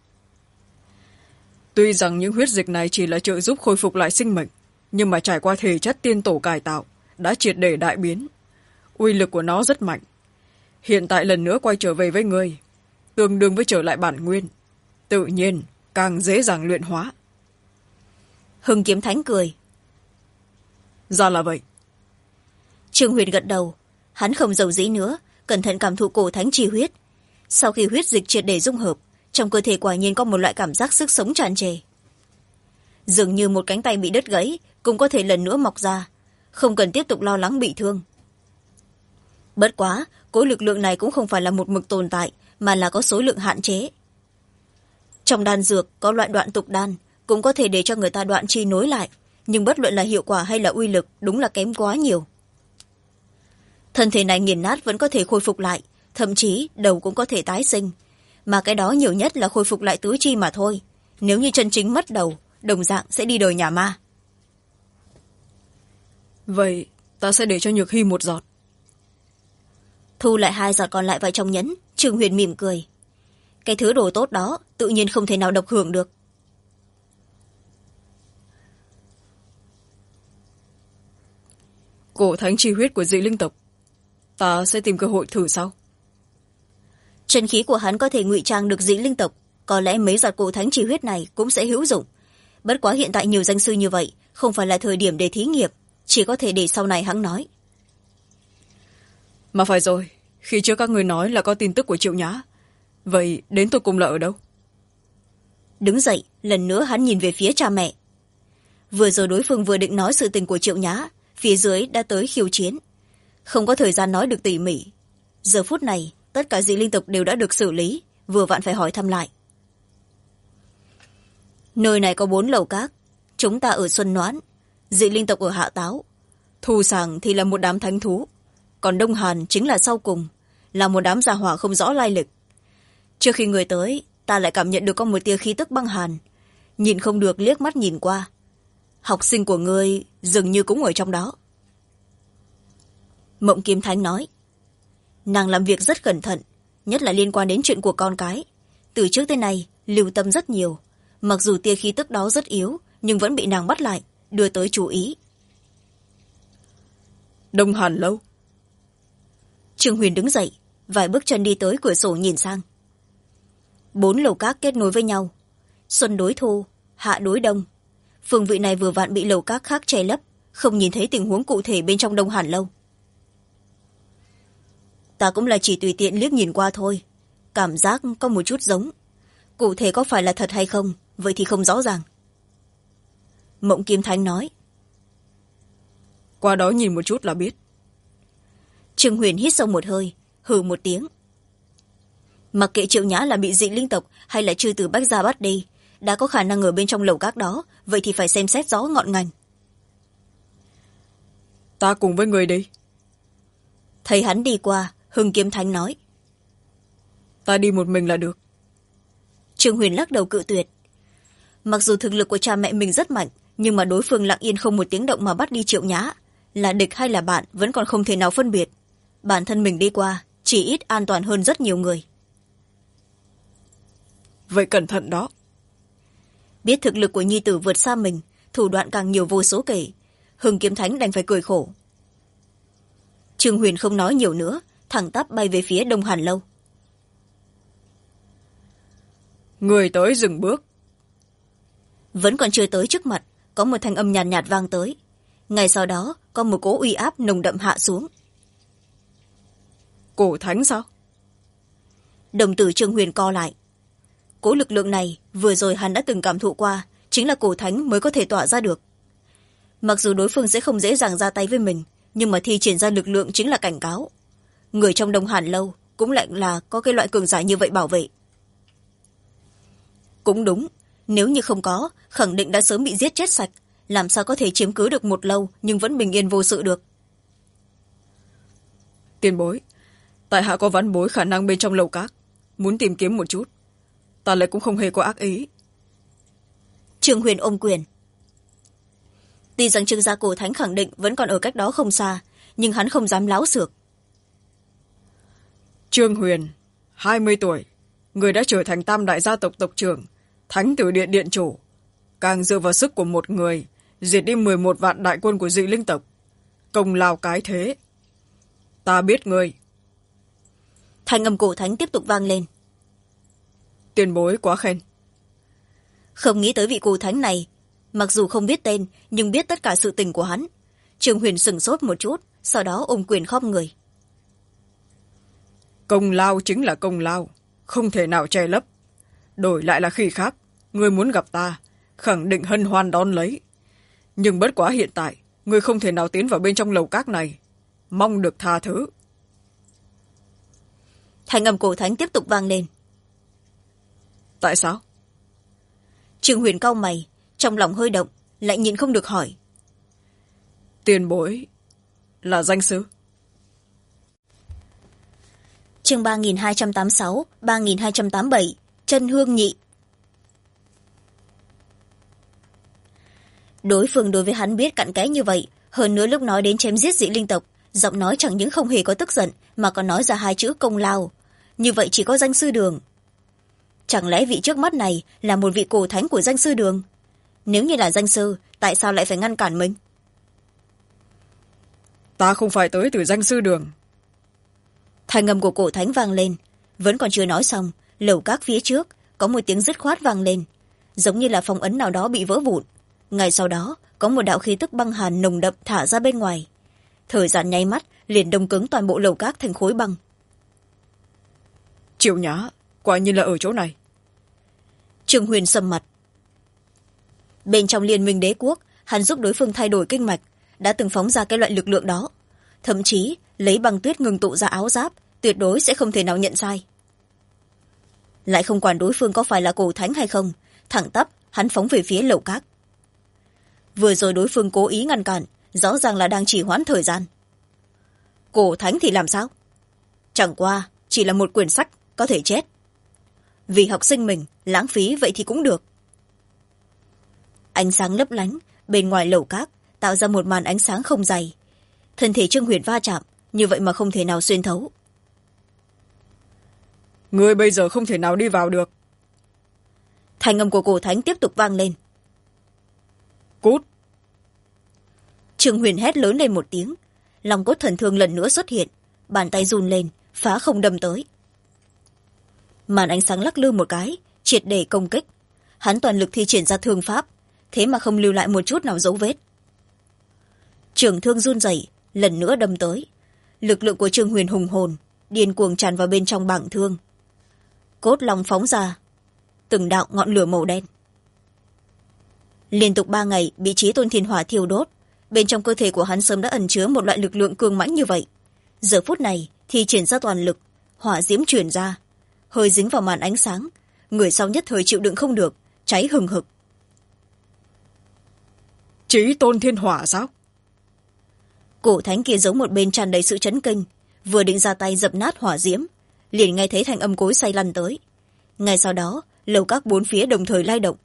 Tuy rằng những huyết dịch này chỉ là trợ giúp khôi phục lại sinh mệnh, nhưng mà trải qua thể chất tiên tổ cải tạo, đã triệt để đại biến. Uy lực của nó rất mạnh. Hiện tại lần nữa quay trở về với ngươi, tương đương với trở lại bản nguyên. Tự nhiên, càng dễ dàng luyện hóa. Hưng Kiếm Thánh cười. Ra là vậy. Trương Huyền gật đầu. Hắn không giàu dĩ nữa, cẩn thận cảm thụ cổ thánh chi huyết. Sau khi huyết dịch triệt để dung hợp, trong cơ thể quả nhiên có một loại cảm giác sức sống tràn trề. Dường như một cánh tay bị đứt gãy cũng có thể lần nữa mọc ra, không cần tiếp tục lo lắng bị thương. Bất quá, cỗ lực lượng này cũng không phải là một mực tồn tại, mà là có số lượng hạn chế. Trong đan dược có loại đoạn tục đan, cũng có thể để cho người ta đoạn chi nối lại, nhưng bất luận là hiệu quả hay là uy lực đúng là kém quá nhiều. Thân thể này nghiền nát vẫn có thể khôi phục lại, thậm chí đầu cũng có thể tái sinh, mà cái đó nhiều nhất là khôi phục lại tứ chi mà thôi. Nếu như chân chính mất đầu, đồng dạng sẽ đi đời nhà ma. Vậy ta sẽ để cho Nhược Hy một giọt. Thu lại 2 giọt còn lại vào trong nhẫn, Trương Huyền mỉm cười. Cái thứ đồ tốt đó tự nhiên không thể nào độc hưởng được. Cổ thánh chi huyết của dị linh tộc, ta sẽ tìm cơ hội thử sau. Chân khí của hắn có thể ngụy trang được dị linh tộc, có lẽ mấy giọt cổ thánh chi huyết này cũng sẽ hữu dụng. Bất quá hiện tại nhiều danh sư như vậy, không phải là thời điểm để thí nghiệm, chỉ có thể để sau này hắn nói. Mà phải rồi, khi trước các người nói là có tin tức của Triệu Nhã, vậy đến tụi cùng là ở đâu? Đứng dậy, lần nữa hắn nhìn về phía cha mẹ. Vừa rồi đối phương vừa định nói sự tình của Triệu Nhã, phía dưới đã tới khiêu chiến. Không có thời gian nói được tỉ mỉ. Giờ phút này, tất cả dị linh tộc đều đã được xử lý, vừa vặn phải hỏi thăm lại. Nơi này có 4 lầu các, chúng ta ở Xuân Noãn, dị linh tộc ở Hạ Táo, Thu Sàng thì là một đám thánh thú, còn Đông Hàn chính là sau cùng, là một đám gia hỏa không rõ lai lịch. Trước khi người tới, ta lại cảm nhận được có một tia khí tức băng hàn, nhìn không được liếc mắt nhìn qua. Học sinh của ngươi dường như cũng ở trong đó. Mộng Kiếm Thánh nói. Nàng làm việc rất cẩn thận, nhất là liên quan đến chuyện của con cái. Từ trước tới nay, lưu tâm rất nhiều. Mặc dù tia khí tức đó rất yếu, nhưng vẫn bị nàng bắt lại, đưa tới chú ý. Đông Hàn lâu. Trương Huyền đứng dậy, vài bước chân đi tới cửa sổ nhìn sang. 4 lầu các kết nối với nhau. Xuân đối thu, hạ đối đông. Phương vị này vừa vặn bị lầu các khác che lấp, không nhìn thấy tình huống cụ thể bên trong Đông Hàn lâu. Ta cũng là chỉ tùy tiện liếc nhìn qua thôi. Cảm giác có một chút giống. Cụ thể có phải là thật hay không, vậy thì không rõ ràng. Mộng Kiếm Thánh nói. Qua đó nhìn một chút là biết. Trương Huyền hít sâu một hơi, hừ một tiếng. Mặc kệ Triệu Nhã là bị dị linh tộc hay là chư tử Bách Gia bắt đi, đã có khả năng ở bên trong lầu các đó, vậy thì phải xem xét rõ ngọn ngành. Ta cùng với người đi. Thấy hắn đi qua, Hưng Kiếm Thánh nói. Ta đi một mình là được. Trương Huyền lắc đầu cự tuyệt. Mặc dù thực lực của cha mẹ mình rất mạnh, nhưng mà đối phương lặng yên không một tiếng động mà bắt đi Triệu Nhã, là địch hay là bạn vẫn còn không thể nào phân biệt. Bản thân mình đi qua, chỉ ít an toàn hơn rất nhiều người. Vậy cẩn thận đó. Biết thực lực của nhi tử vượt xa mình, thủ đoạn càng nhiều vô số kể, Hưng Kiếm Thánh đành phải cười khổ. Trương Huyền không nói nhiều nữa, thẳng tắp bay về phía Đông Hàn Lâu. Người tới dừng bước. Vẫn còn chưa tới trước mặt, có một thanh âm nhàn nhạt vang tới. Ngay sau đó có một cỗ uy áp nồng đậm hạ xuống. Cổ thánh sao? Đồng tử Trương Huyền co lại. Cỗ lực lượng này vừa rồi hắn đã từng cảm thụ qua, chính là cổ thánh mới có thể tỏa ra được. Mặc dù đối phương sẽ không dễ dàng ra tay với mình, nhưng mà thi triển ra lực lượng chính là cảnh cáo. Người trong Đông Hàn Lâu cũng lại là có cái loại cường giả như vậy bảo vệ. Cũng đúng, nếu như không có, khẳng định đã sớm bị giết chết sạch, làm sao có thể chiếm cứ được một lâu nhưng vẫn bình yên vô sự được. Tiền bối, tại hạ có vãn bối khả năng bên trong lầu các, muốn tìm kiếm một chút. Ta lại cũng không hề có ác ý. Trương Huyền ôm quyền. Tuy rằng Trương gia cổ thánh khẳng định vẫn còn ở cách đó không xa, nhưng hắn không dám láo xược. Trương Huyền, 20 tuổi, người đã trở thành tam đại gia tộc tộc trưởng, thánh tử điện điện chủ, càng dựa vào sức của một người diệt đi 11 vạn đại quân của dị linh tộc, công lao cái thế. Ta biết người. Thanh âm cổ thánh tiếp tục vang lên. Tiền bối quá khen. Không nghĩ tới vị cổ thánh này, mặc dù không biết tên nhưng biết tất cả sự tình của hắn. Trương Huyền sửng sốt một chút, sau đó ôm quyền khom người. Công lao chính là công lao, không thể nào che lấp. Đổi lại là khi khác, người muốn gặp ta, khẳng định hân hoan đón lấy. Nhưng bất quá hiện tại, người không thể nào tiến vào bên trong lầu các này. Mong được tha thứ. Thanh âm cổ thánh tiếp tục vang lên. Tại sao? Trương Huyền cau mày, trong lòng hơi động, lại nhịn không được hỏi. Tiền bối là danh sư. Chương 3286, 3287, Chân Hương Nhị. Đối phương đối với hắn biết cặn kẽ như vậy, hơn nữa lúc nói đến chém giết dị linh tộc, giọng nói chẳng những không hề có tức giận mà còn nói ra hai chữ công lao. Như vậy chỉ có danh sư Đường. Chẳng lẽ vị trước mắt này là một vị cổ thánh của danh sư Đường? Nếu như là danh sư, tại sao lại phải ngăn cản mình? Ta không phải tới từ danh sư Đường. Thanh âm của cổ thánh vang lên, vẫn còn chưa nói xong, lầu các phía trước có một tiếng dứt khoát vang lên, giống như là phong ấn nào đó bị vỡ vụn. Ngay sau đó có một đạo khí tức băng hàn nồng đậm thả ra bên ngoài, thời gian nháy mắt liền đông cứng toàn bộ lầu các thành khối băng. Triệu Nhã quả nhiên là ở chỗ này. Trương Huyền sầm mặt. Bên trong Liên Minh Đế Quốc, hắn giúp đối phương thay đổi kinh mạch, đã từng phóng ra cái loại lực lượng đó, thậm chí lấy băng tuyết ngừng tụ ra áo giáp, tuyệt đối sẽ không thể nào nhận sai. Lại không quản đối phương có phải là cổ thánh hay không, thẳng tắp hắn phóng về phía lầu các. Vừa rồi đối phương cố ý ngăn cản, rõ ràng là đang trì hoãn thời gian. Cổ thánh thì làm sao? Chẳng qua chỉ là một quyển sách, có thể chết. Vì học sinh mình lãng phí vậy thì cũng được. Ánh sáng lấp lánh bên ngoài lầu các tạo ra một màn ánh sáng không dày. Thân thể Trương Huyền va chạm, như vậy mà không thể nào xuyên thấu. Ngươi bây giờ không thể nào đi vào được. Thanh âm của cổ thánh tiếp tục vang lên. Cút. Trương Huyền hét lớn lên một tiếng, lòng cốt thần thương lần nữa xuất hiện, bàn tay run lên, phá không đâm tới. Màn ánh sáng lắc lư một cái, triệt để công kích. Hắn toàn lực thi triển ra thương pháp, thế mà không lưu lại một chút nào dấu vết. Trường thương run rẩy, lần nữa đâm tới. Lực lượng của Trương Huyền hùng hồn, điên cuồng tràn vào bên trong bảng thương. Cốt long phóng ra, từng đạo ngọn lửa màu đen. Liên tục 3 ngày bị Chí Tôn Thiên Hỏa thiêu đốt, bên trong cơ thể của hắn sớm đã ẩn chứa một loại lực lượng cường mãnh như vậy. Giờ phút này thì triển ra toàn lực, hỏa diễm truyền ra, hơi dính vào màn ánh sáng, người sau nhất thời chịu đựng không được, cháy hừng hực. Chí Tôn Thiên Hỏa sao? Cổ thánh kia giống một bên tràn đầy sự chấn kinh, vừa định ra tay dập nát hỏa diễm, liền nghe thấy thanh âm cối xay lăn tới. Ngay sau đó lầu các bốn phía đồng thời lay động.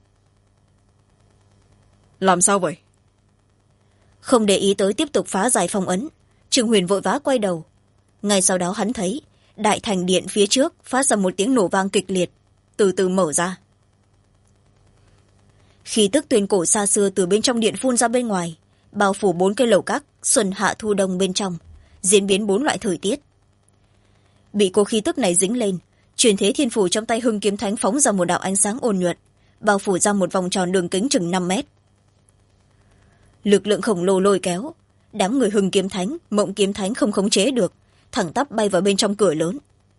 Làm sao vậy? Không để ý tới tiếp tục phá giải phong ấn, Trương Huyền vội vã quay đầu. Ngay sau đó hắn thấy đại thành điện phía trước phát ra một tiếng nổ vang kịch liệt, từ từ mở ra. Khí tức tuyên cổ xa xưa từ bên trong điện phun ra bên ngoài, bao phủ 4 cây lầu các xuân hạ thu đông bên trong, diễn biến 4 loại thời tiết. bị cô khí tức này dính lên, truyền thế thiên phủ trong tay Hưng Kiếm Thánh phóng ra một đạo ánh sáng ôn nhuận, bao phủ ra một vòng tròn đường kính chừng 5 mét. Lực lượng khổng lồ lôi kéo, đám người Hưng Kiếm Thánh, Mộng Kiếm Thánh không khống chế được, thẳng tắp bay vào bên trong cửa lớn.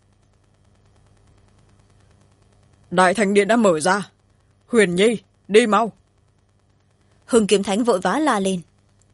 Đại thành điện đã mở ra. Huyền Nhi, đi mau. Hưng Kiếm Thánh vội vã la lên.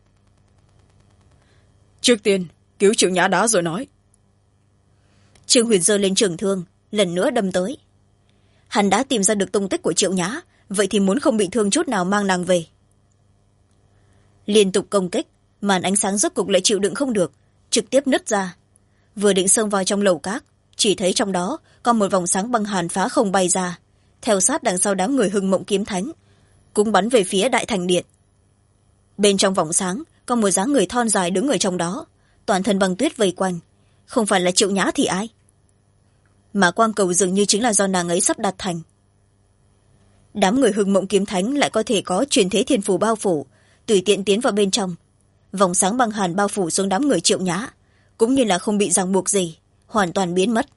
Trước tiên cứu Triệu Nhã đã rồi nói. Trương Huyền giơ lên trường thương, lần nữa đâm tới. Hắn đã tìm ra được tung tích của Triệu Nhã, vậy thì muốn không bị thương chút nào mang nàng về. Liên tục công kích, màn ánh sáng rốt cục lại chịu đựng không được, trực tiếp nứt ra. Vừa định xông vào trong lầu cát, chỉ thấy trong đó có một vòng sáng băng hàn phá không bay ra, theo sát đằng sau đám người Hưng Mộng Kiếm Thánh, cũng bắn về phía đại thành điện. Bên trong vòng sáng có một dáng người thon dài đứng ở trong đó, toàn thân băng tuyết vây quanh, không phải là Triệu Nhã thì ai. Mà quang cầu dường như chính là do nàng ấy sắp đặt thành. Đám người Hưng Mộng Kiếm Thánh lại có thể có truyền thế thiên phù bao phủ, tùy tiện tiến vào bên trong. Vòng sáng băng hàn bao phủ xuống đám người Triệu Nhã, cũng như là không bị ràng buộc gì, hoàn toàn biến mất.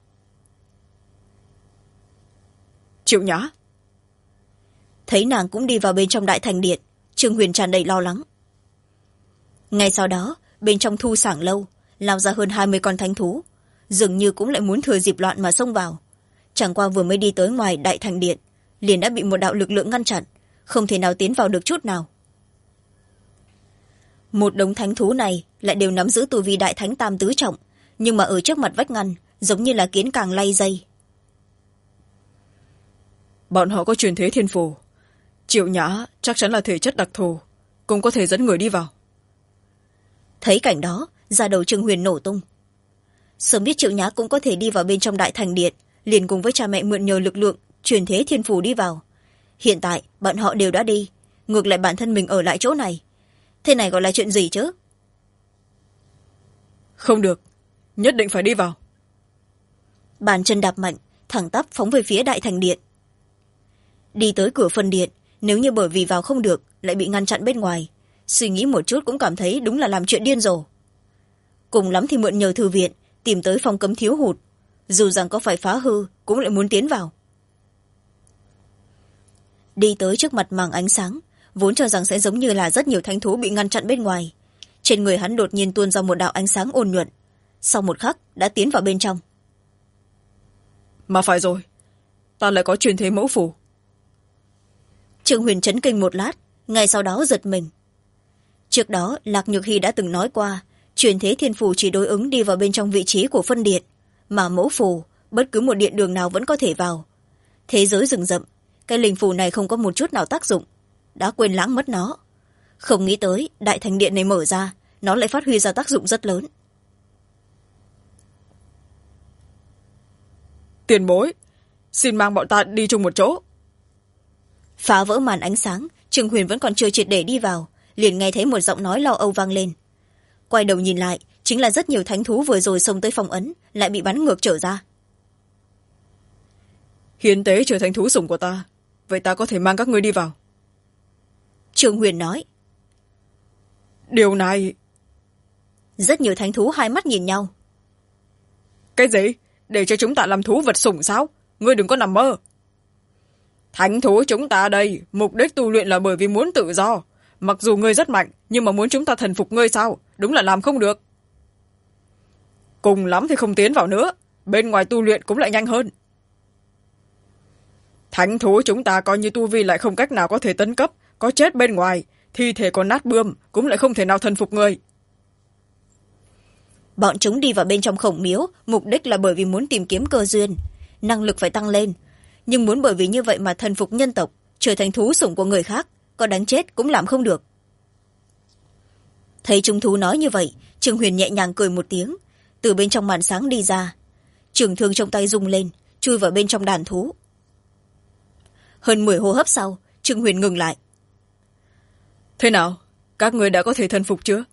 Triệu Nhã. Thấy nàng cũng đi vào bên trong đại thành điện, Trương Huyền tràn đầy lo lắng. Ngay sau đó, bên trong thu sảng lâu lao ra hơn 20 con thánh thú, dường như cũng lại muốn thừa dịp loạn mà xông vào. Chẳng qua vừa mới đi tới ngoài đại thành điện, liền đã bị một đạo lực lượng ngăn chặn, không thể nào tiến vào được chút nào. Một đống thánh thú này lại đều nắm giữ tu vi đại thánh tam tứ trọng, nhưng mà ở trước mặt vách ngăn giống như là kiến càng lay dây. Bọn họ có truyền thế thiên phù, Triệu Nhã chắc chắn là thể chất đặc thù, cũng có thể dẫn người đi vào. Thấy cảnh đó, da đầu Trương Huyền nổ tung. Sớm biết Triệu Nhã cũng có thể đi vào bên trong đại thành điện, liền cùng với cha mẹ mượn nhờ lực lượng truyền thế thiên phù đi vào. Hiện tại bọn họ đều đã đi, ngược lại bản thân mình ở lại chỗ này, thế này gọi là chuyện gì chứ? Không được, nhất định phải đi vào. Bàn chân đạp mạnh, thẳng tắp phóng về phía đại thành điện. Đi tới cửa phân điện, nếu như bởi vì vào không được lại bị ngăn chặn bên ngoài, suy nghĩ một chút cũng cảm thấy đúng là làm chuyện điên rồ. Cùng lắm thì mượn nhờ thư viện tìm tới phòng cấm thiếu hụt, dù rằng có phải phá hư cũng lại muốn tiến vào. Đi tới trước mặt màn ánh sáng, vốn cho rằng sẽ giống như là rất nhiều thánh thú bị ngăn chặn bên ngoài, trên người hắn đột nhiên tuôn ra một đạo ánh sáng ôn nhuận, sau một khắc đã tiến vào bên trong. Mà phải rồi, ta lại có truyền thế mẫu phù. Trương Huyền chấn kinh một lát, ngay sau đó giật mình. Trước đó Lạc Nhược Hy đã từng nói qua, truyền thế thiên phù chỉ đối ứng đi vào bên trong vị trí của phân điện, mà mẫu phù bất cứ một điện đường nào vẫn có thể vào. Thế giới rừng rậm, cái linh phù này không có một chút nào tác dụng, đã quên lãng mất nó. Không nghĩ tới đại thành điện này mở ra, nó lại phát huy ra tác dụng rất lớn. Tiền bối, xin mang bọn ta đi chung một chỗ. Phá vỡ màn ánh sáng, Trương Huyền vẫn còn chưa triệt để đi vào, liền nghe thấy một giọng nói lo âu vang lên. Quay đầu nhìn lại, chính là rất nhiều thánh thú vừa rồi xông tới phong ấn, lại bị bắn ngược trở ra. Hiến tế trở thành thú sủng của ta, vậy ta có thể mang các ngươi đi vào. Trương Huyền nói. Điều này... Rất nhiều thánh thú hai mắt nhìn nhau. Cái gì? Để cho chúng ta làm thú vật sủng sao? Ngươi đừng có nằm mơ. Thánh thú chúng ta đây, mục đích tu luyện là bởi vì muốn tự do. Mặc dù ngươi rất mạnh, nhưng mà muốn chúng ta thần phục ngươi sao? Đúng là làm không được. Cùng lắm thì không tiến vào nữa, bên ngoài tu luyện cũng lại nhanh hơn. Thánh thú chúng ta coi như tu vi lại không cách nào có thể tấn cấp, có chết bên ngoài, thi thể còn nát bươm, cũng lại không thể nào thần phục ngươi. Bọn chúng đi vào bên trong khổng miếu, mục đích là bởi vì muốn tìm kiếm cơ duyên, năng lực phải tăng lên, nhưng muốn bởi vì như vậy mà thần phục nhân tộc, trở thành thú sủng của người khác, có đánh chết cũng làm không được. Thấy chúng thú nói như vậy, Trương Huyền nhẹ nhàng cười một tiếng, từ bên trong màn sáng đi ra, trường thương trong tay rung lên, chui vào bên trong đàn thú. Hơn 10 hô hấp sau, Trương Huyền ngừng lại. Thế nào, các người đã có thể thần phục chưa?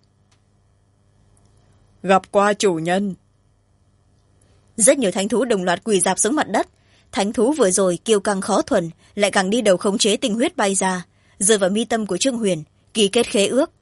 Gặp qua chủ nhân. Rất nhiều thánh thú đồng loạt quỳ rạp xuống mặt đất. Thánh thú vừa rồi kiêu căng khó thuần, lại càng đi đầu khống chế tinh huyết bay ra, rơi vào mi tâm của Trương Huyền, ký kết khế ước.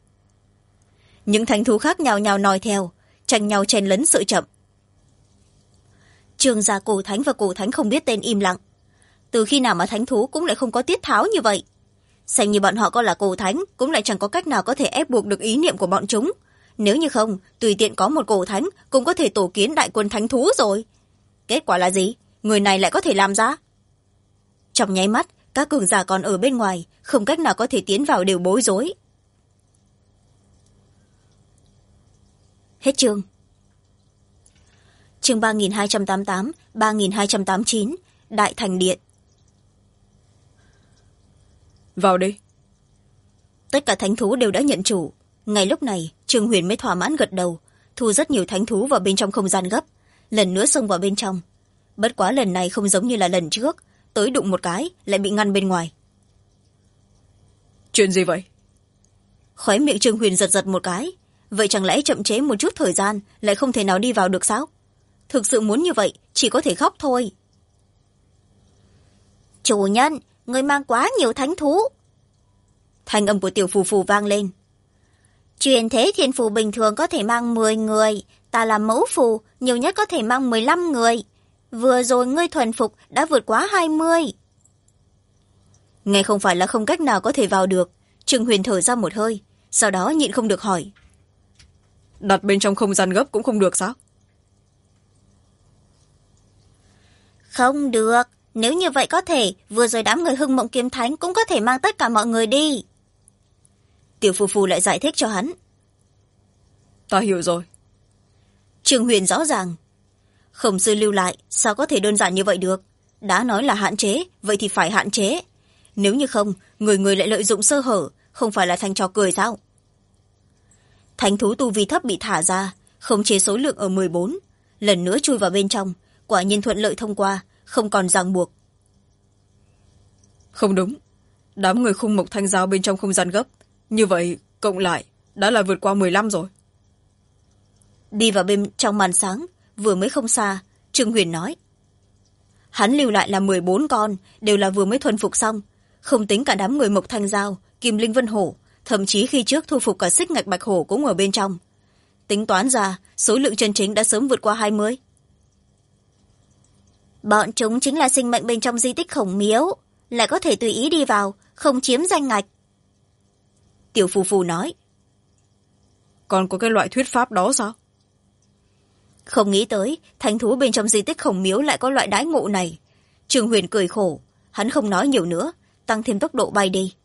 Những thánh thú khác nhào nhào nói theo, tranh nhau chen lấn sự chậm. Trương gia cổ thánh và cổ thánh không biết tên im lặng. Từ khi nào mà thánh thú cũng lại không có tiết tháo như vậy? Xem như bọn họ có là cổ thánh cũng lại chẳng có cách nào có thể ép buộc được ý niệm của bọn chúng. Nếu như không, tùy tiện có một cổ thánh cũng có thể tổ kiến đại quân thánh thú rồi. Kết quả là gì? Người này lại có thể làm ra? Trong nháy mắt, các cường giả còn ở bên ngoài không cách nào có thể tiến vào đều bối rối. Hết chương. Chương 3288, 3289, Đại Thành Điện. Vào đi. Tất cả thánh thú đều đã nhận chủ. Ngay lúc này, Trương Huyền mới thỏa mãn gật đầu, thu rất nhiều thánh thú vào bên trong không gian gấp, lần nữa xông vào bên trong. Bất quá lần này không giống như là lần trước, tới đụng một cái lại bị ngăn bên ngoài. Chuyện gì vậy? Khóe miệng Trương Huyền giật giật một cái. Vậy chẳng lẽ chậm chế một chút thời gian lại không thể nào đi vào được sao? Thực sự muốn như vậy chỉ có thể khóc thôi. Chủ nhân, người mang quá nhiều thánh thú. Thanh âm của tiểu phù phù vang lên. Truyền thế thiên phù bình thường có thể mang 10 người, ta là mẫu phù, nhiều nhất có thể mang 15 người. Vừa rồi ngươi thuần phục đã vượt quá 20. Nghe không phải là không cách nào có thể vào được, Trương Huyền thở ra một hơi, sau đó nhịn không được hỏi. Đặt bên trong không gian gấp cũng không được sao? Không được, nếu như vậy có thể, vừa rồi đám người Hưng Mộng Kiếm Thánh cũng có thể mang tất cả mọi người đi. Tiểu phù phù lại giải thích cho hắn. Ta hiểu rồi. Trương Huyền rõ ràng. Khổng sư lưu lại, sao có thể đơn giản như vậy được? Đã nói là hạn chế, vậy thì phải hạn chế. Nếu như không, người người lại lợi dụng sơ hở, không phải là thành trò cười sao? Thánh thú tu vi thấp bị thả ra, khống chế số lượng ở 14, lần nữa chui vào bên trong, quả nhiên thuận lợi thông qua, không còn ràng buộc. Không đúng, đám người khung mộc thanh giao bên trong không gian gấp, như vậy cộng lại đã là vượt qua 15 rồi. Đi vào bên trong màn sáng, vừa mới không xa, Trương Huyền nói. Hắn lưu lại là 14 con, đều là vừa mới thuần phục xong, không tính cả đám người mộc thanh giao, Kim Linh Vân Hổ, thậm chí khi trước thu phục cả xích ngạch bạch hổ cũng ở bên trong. Tính toán ra, số lượng chân chính đã sớm vượt qua 20. Bọn chúng chính là sinh mệnh bên trong di tích Khổng Miếu, lại có thể tùy ý đi vào, không chiếm danh ngạch. Tiểu phù phù nói. Còn có cái loại thuyết pháp đó sao? Không nghĩ tới, thánh thú bên trong di tích Khổng Miếu lại có loại đãi ngộ này. Trương Huyền cười khổ, hắn không nói nhiều nữa, tăng thêm tốc độ bay đi.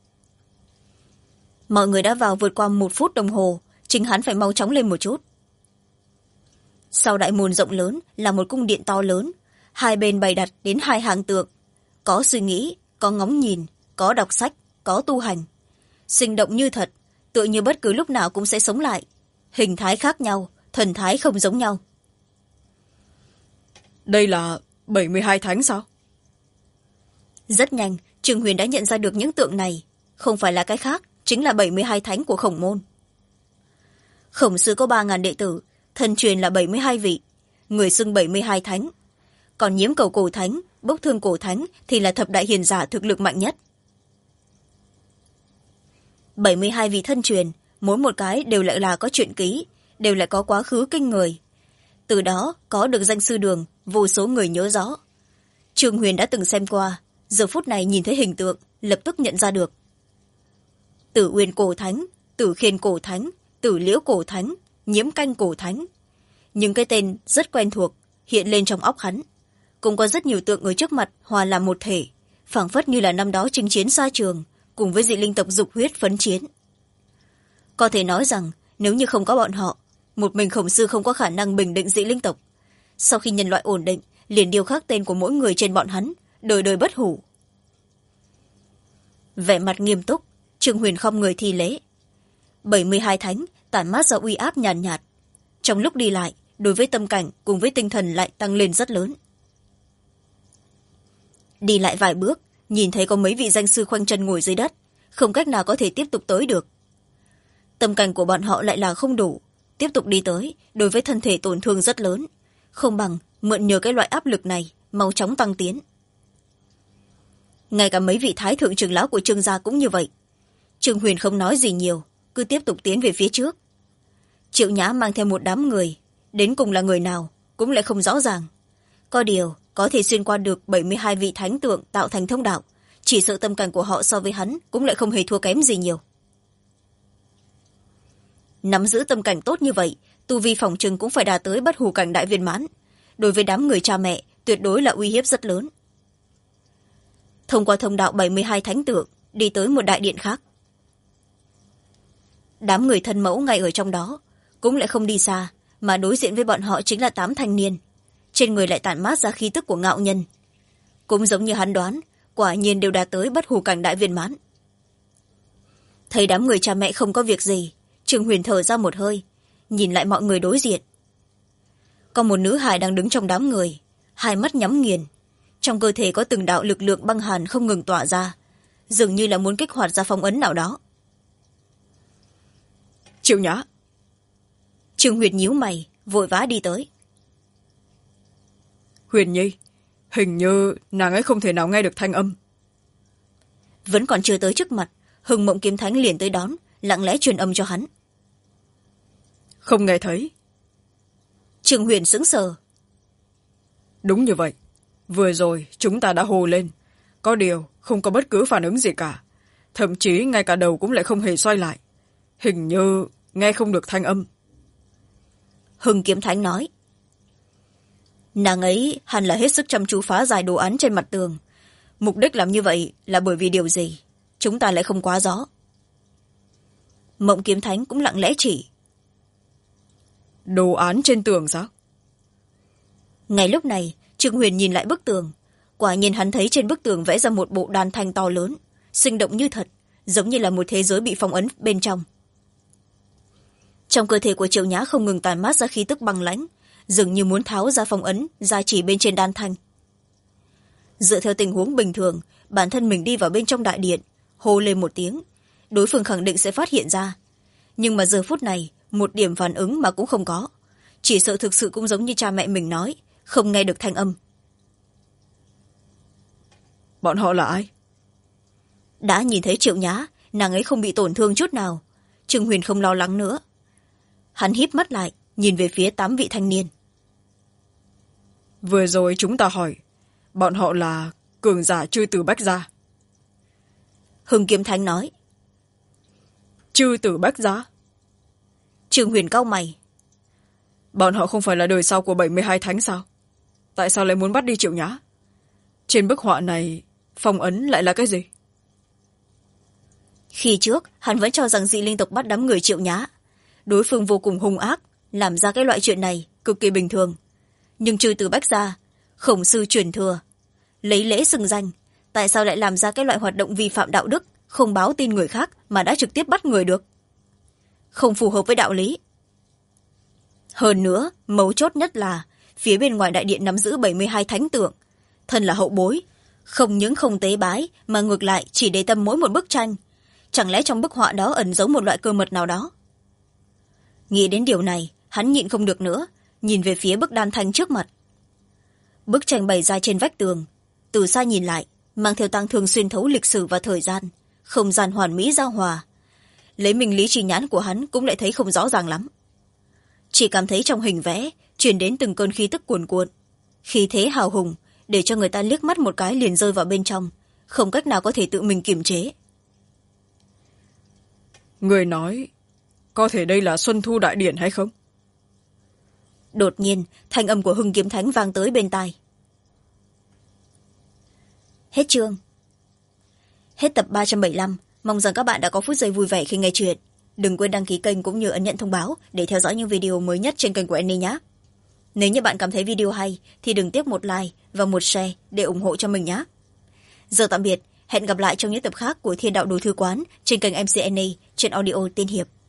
Mọi người đã vào vượt qua 1 phút đồng hồ, chính hắn phải mau chóng lên một chút. Sau đại môn rộng lớn là một cung điện to lớn, hai bên bày đặt đến 2 hàng tượng. Có suy nghĩ, có ngóng nhìn, có đọc sách, có tu hành. Sinh động như thật, tựa như bất cứ lúc nào cũng sẽ sống lại. Hình thái khác nhau, thần thái không giống nhau. Đây là 72 thánh sao? Rất nhanh, Trương Huyền đã nhận ra được những tượng này. Không phải là cái khác, chính là 72 thánh của Khổng môn. Khổng sư có 3.000 đệ tử, thân truyền là 72 vị, người xưng 72 thánh. Còn nhiễm cầu cổ thánh, bốc thương cổ thánh thì là thập đại hiền giả thực lực mạnh nhất. 72 vị thân truyền, mỗi một cái đều lại là có truyện ký, đều lại có quá khứ kinh người. Từ đó có được danh sư đường, vô số người nhớ rõ. Trương Huyền đã từng xem qua, giờ phút này nhìn thấy hình tượng, lập tức nhận ra được. Tử Uyên cổ thánh, Tử Khiên cổ thánh, Tử Liễu cổ thánh, Nhiễm canh cổ thánh. Những cái tên rất quen thuộc, hiện lên trong óc hắn. Cũng có rất nhiều tượng ở trước mặt hòa làm một thể, phảng phất như là năm đó chinh chiến xa trường, cùng với dị linh tộc dục huyết phấn chiến. Có thể nói rằng, nếu như không có bọn họ, một mình Khổng sư không có khả năng bình định dị linh tộc. Sau khi nhân loại ổn định, liền điêu khắc tên của mỗi người trên bọn hắn, đời đời bất hủ. Vẻ mặt nghiêm túc, Trương Huyền khom người thi lễ. 72 thánh tản mát ra uy áp nhàn nhạt. Trong lúc đi lại, đối với tâm cảnh cùng với tinh thần lại tăng lên rất lớn. Đi lại vài bước, nhìn thấy có mấy vị danh sư khoanh chân ngồi dưới đất, không cách nào có thể tiếp tục tới được. Tâm cảnh của bọn họ lại là không đủ, tiếp tục đi tới, đối với thân thể tổn thương rất lớn, không bằng mượn nhờ cái loại áp lực này, mau chóng tăng tiến. Ngay cả mấy vị thái thượng trưởng lão của Trương gia cũng như vậy. Trương Huyền không nói gì nhiều, cứ tiếp tục tiến về phía trước. Triệu Nhã mang theo một đám người, đến cùng là người nào cũng lại không rõ ràng. có điều có thể xuyên qua được 72 vị thánh tượng tạo thành thông đạo, chỉ sợ tâm cảnh của họ so với hắn cũng lại không hề thua kém gì nhiều. Nắm giữ tâm cảnh tốt như vậy, tu vi phòng chừng cũng phải đạt tới bất hủ cảnh đại viên mãn. Đối với đám người cha mẹ, tuyệt đối là uy hiếp rất lớn. Thông qua thông đạo 72 thánh tượng, đi tới một đại điện khác. Đám người thân mẫu ngay ở trong đó, cũng lại không đi xa, mà đối diện với bọn họ chính là 8 thanh niên. Trên người lại tản mát ra khí tức của ngạo nhân. Cũng giống như hắn đoán, quả nhiên đều đạt tới bất hủ cảnh đại viên mãn. Thấy đám người cha mẹ không có việc gì, Trương Huyền thở ra một hơi, nhìn lại mọi người đối diện. Có một nữ hài đang đứng trong đám người, hai mắt nhắm nghiền. Trong cơ thể có từng đạo lực lượng băng hàn không ngừng tỏa ra, dường như là muốn kích hoạt ra phong ấn nào đó. Triệu Nhã. Trương Huyền nhíu mày, vội vã đi tới. Huyền Nhi, hình như nàng ấy không thể nào nghe được thanh âm. Vẫn còn chưa tới trước mặt, Hưng Mộng Kiếm Thánh liền tới đón, lặng lẽ truyền âm cho hắn. Không nghe thấy. Trương Huyền sững sờ. Đúng như vậy, vừa rồi chúng ta đã hô lên, có điều không có bất cứ phản ứng gì cả, thậm chí ngay cả đầu cũng lại không hề xoay lại, hình như nghe không được thanh âm. Hưng Kiếm Thánh nói, nàng ấy hẳn là hết sức chăm chú phá giải đồ án trên mặt tường. Mục đích làm như vậy là bởi vì điều gì, chúng ta lại không quá rõ. Mộng Kiếm Thánh cũng lặng lẽ chỉ. Đồ án trên tường sao? Ngay lúc này, Trương Huyền nhìn lại bức tường. Quả nhiên hắn thấy trên bức tường vẽ ra một bộ đàn thanh to lớn, sinh động như thật, giống như là một thế giới bị phong ấn bên trong. Trong cơ thể của Triệu Nhã không ngừng tàn mát ra khí tức băng lãnh, dường như muốn tháo ra phong ấn ra chỉ bên trên đan thanh. Dựa theo tình huống bình thường, bản thân mình đi vào bên trong đại điện, hô lên một tiếng, đối phương khẳng định sẽ phát hiện ra. Nhưng mà giờ phút này, một điểm phản ứng mà cũng không có. Chỉ sợ thực sự cũng giống như cha mẹ mình nói, không nghe được thanh âm. Bọn họ là ai? Đã nhìn thấy Triệu Nhã, nàng ấy không bị tổn thương chút nào. Trương Huyền không lo lắng nữa. Hắn híp mắt lại, nhìn về phía 8 vị thanh niên. Vừa rồi chúng ta hỏi, bọn họ là cường giả Chư Tử Bách Gia. Hưng Kiếm Thánh nói. Chư Tử Bách Gia? Trương Huyền cau mày. Bọn họ không phải là đời sau của 72 thánh sao? Tại sao lại muốn bắt đi Triệu Nhã? Trên bức họa này, phong ấn lại là cái gì? Khi trước, hắn vẫn cho rằng dị linh tộc bắt đám người Triệu Nhã. Đối phương vô cùng hung ác, làm ra cái loại chuyện này cực kỳ bình thường. Nhưng Chư Tử Bách Gia, khổng sư truyền thừa, lấy lễ xưng danh, tại sao lại làm ra cái loại hoạt động vi phạm đạo đức, không báo tin người khác mà đã trực tiếp bắt người được? Không phù hợp với đạo lý. Hơn nữa, mấu chốt nhất là phía bên ngoài đại điện nắm giữ 72 thánh tượng, thân là hậu bối, không những không tế bái mà ngược lại chỉ để tâm mỗi một bức tranh. Chẳng lẽ trong bức họa đó ẩn giấu một loại cơ mật nào đó? Nghĩ đến điều này, hắn nhịn không được nữa, nhìn về phía bức đan thanh trước mặt. Bức tranh bày ra trên vách tường, từ xa nhìn lại, mang theo tang thương xuyên thấu lịch sử và thời gian, không gian hoàn mỹ giao hòa. Lấy mình lý trí nhãn của hắn cũng lại thấy không rõ ràng lắm. Chỉ cảm thấy trong hình vẽ truyền đến từng cơn khí tức cuồn cuộn, khí thế hào hùng, để cho người ta liếc mắt một cái liền rơi vào bên trong, không cách nào có thể tự mình kiềm chế. Người nói, có thể đây là Xuân Thu Đại Điển hay không? Đột nhiên, thanh âm của Hưng Kiếm Thánh vang tới bên tai. Hết chương. Hết tập 375. Mong rằng các bạn đã có phút giây vui vẻ khi nghe chuyện. Đừng quên đăng ký kênh cũng như ấn nhận thông báo để theo dõi những video mới nhất trên kênh của Annie nhé. Nếu như bạn cảm thấy video hay thì đừng tiếc một like và một share để ủng hộ cho mình nhé. Giờ tạm biệt, hẹn gặp lại trong những tập khác của Thiên Đạo Đồ Thư Quán trên kênh MC Annie trên audio Tiên Hiệp.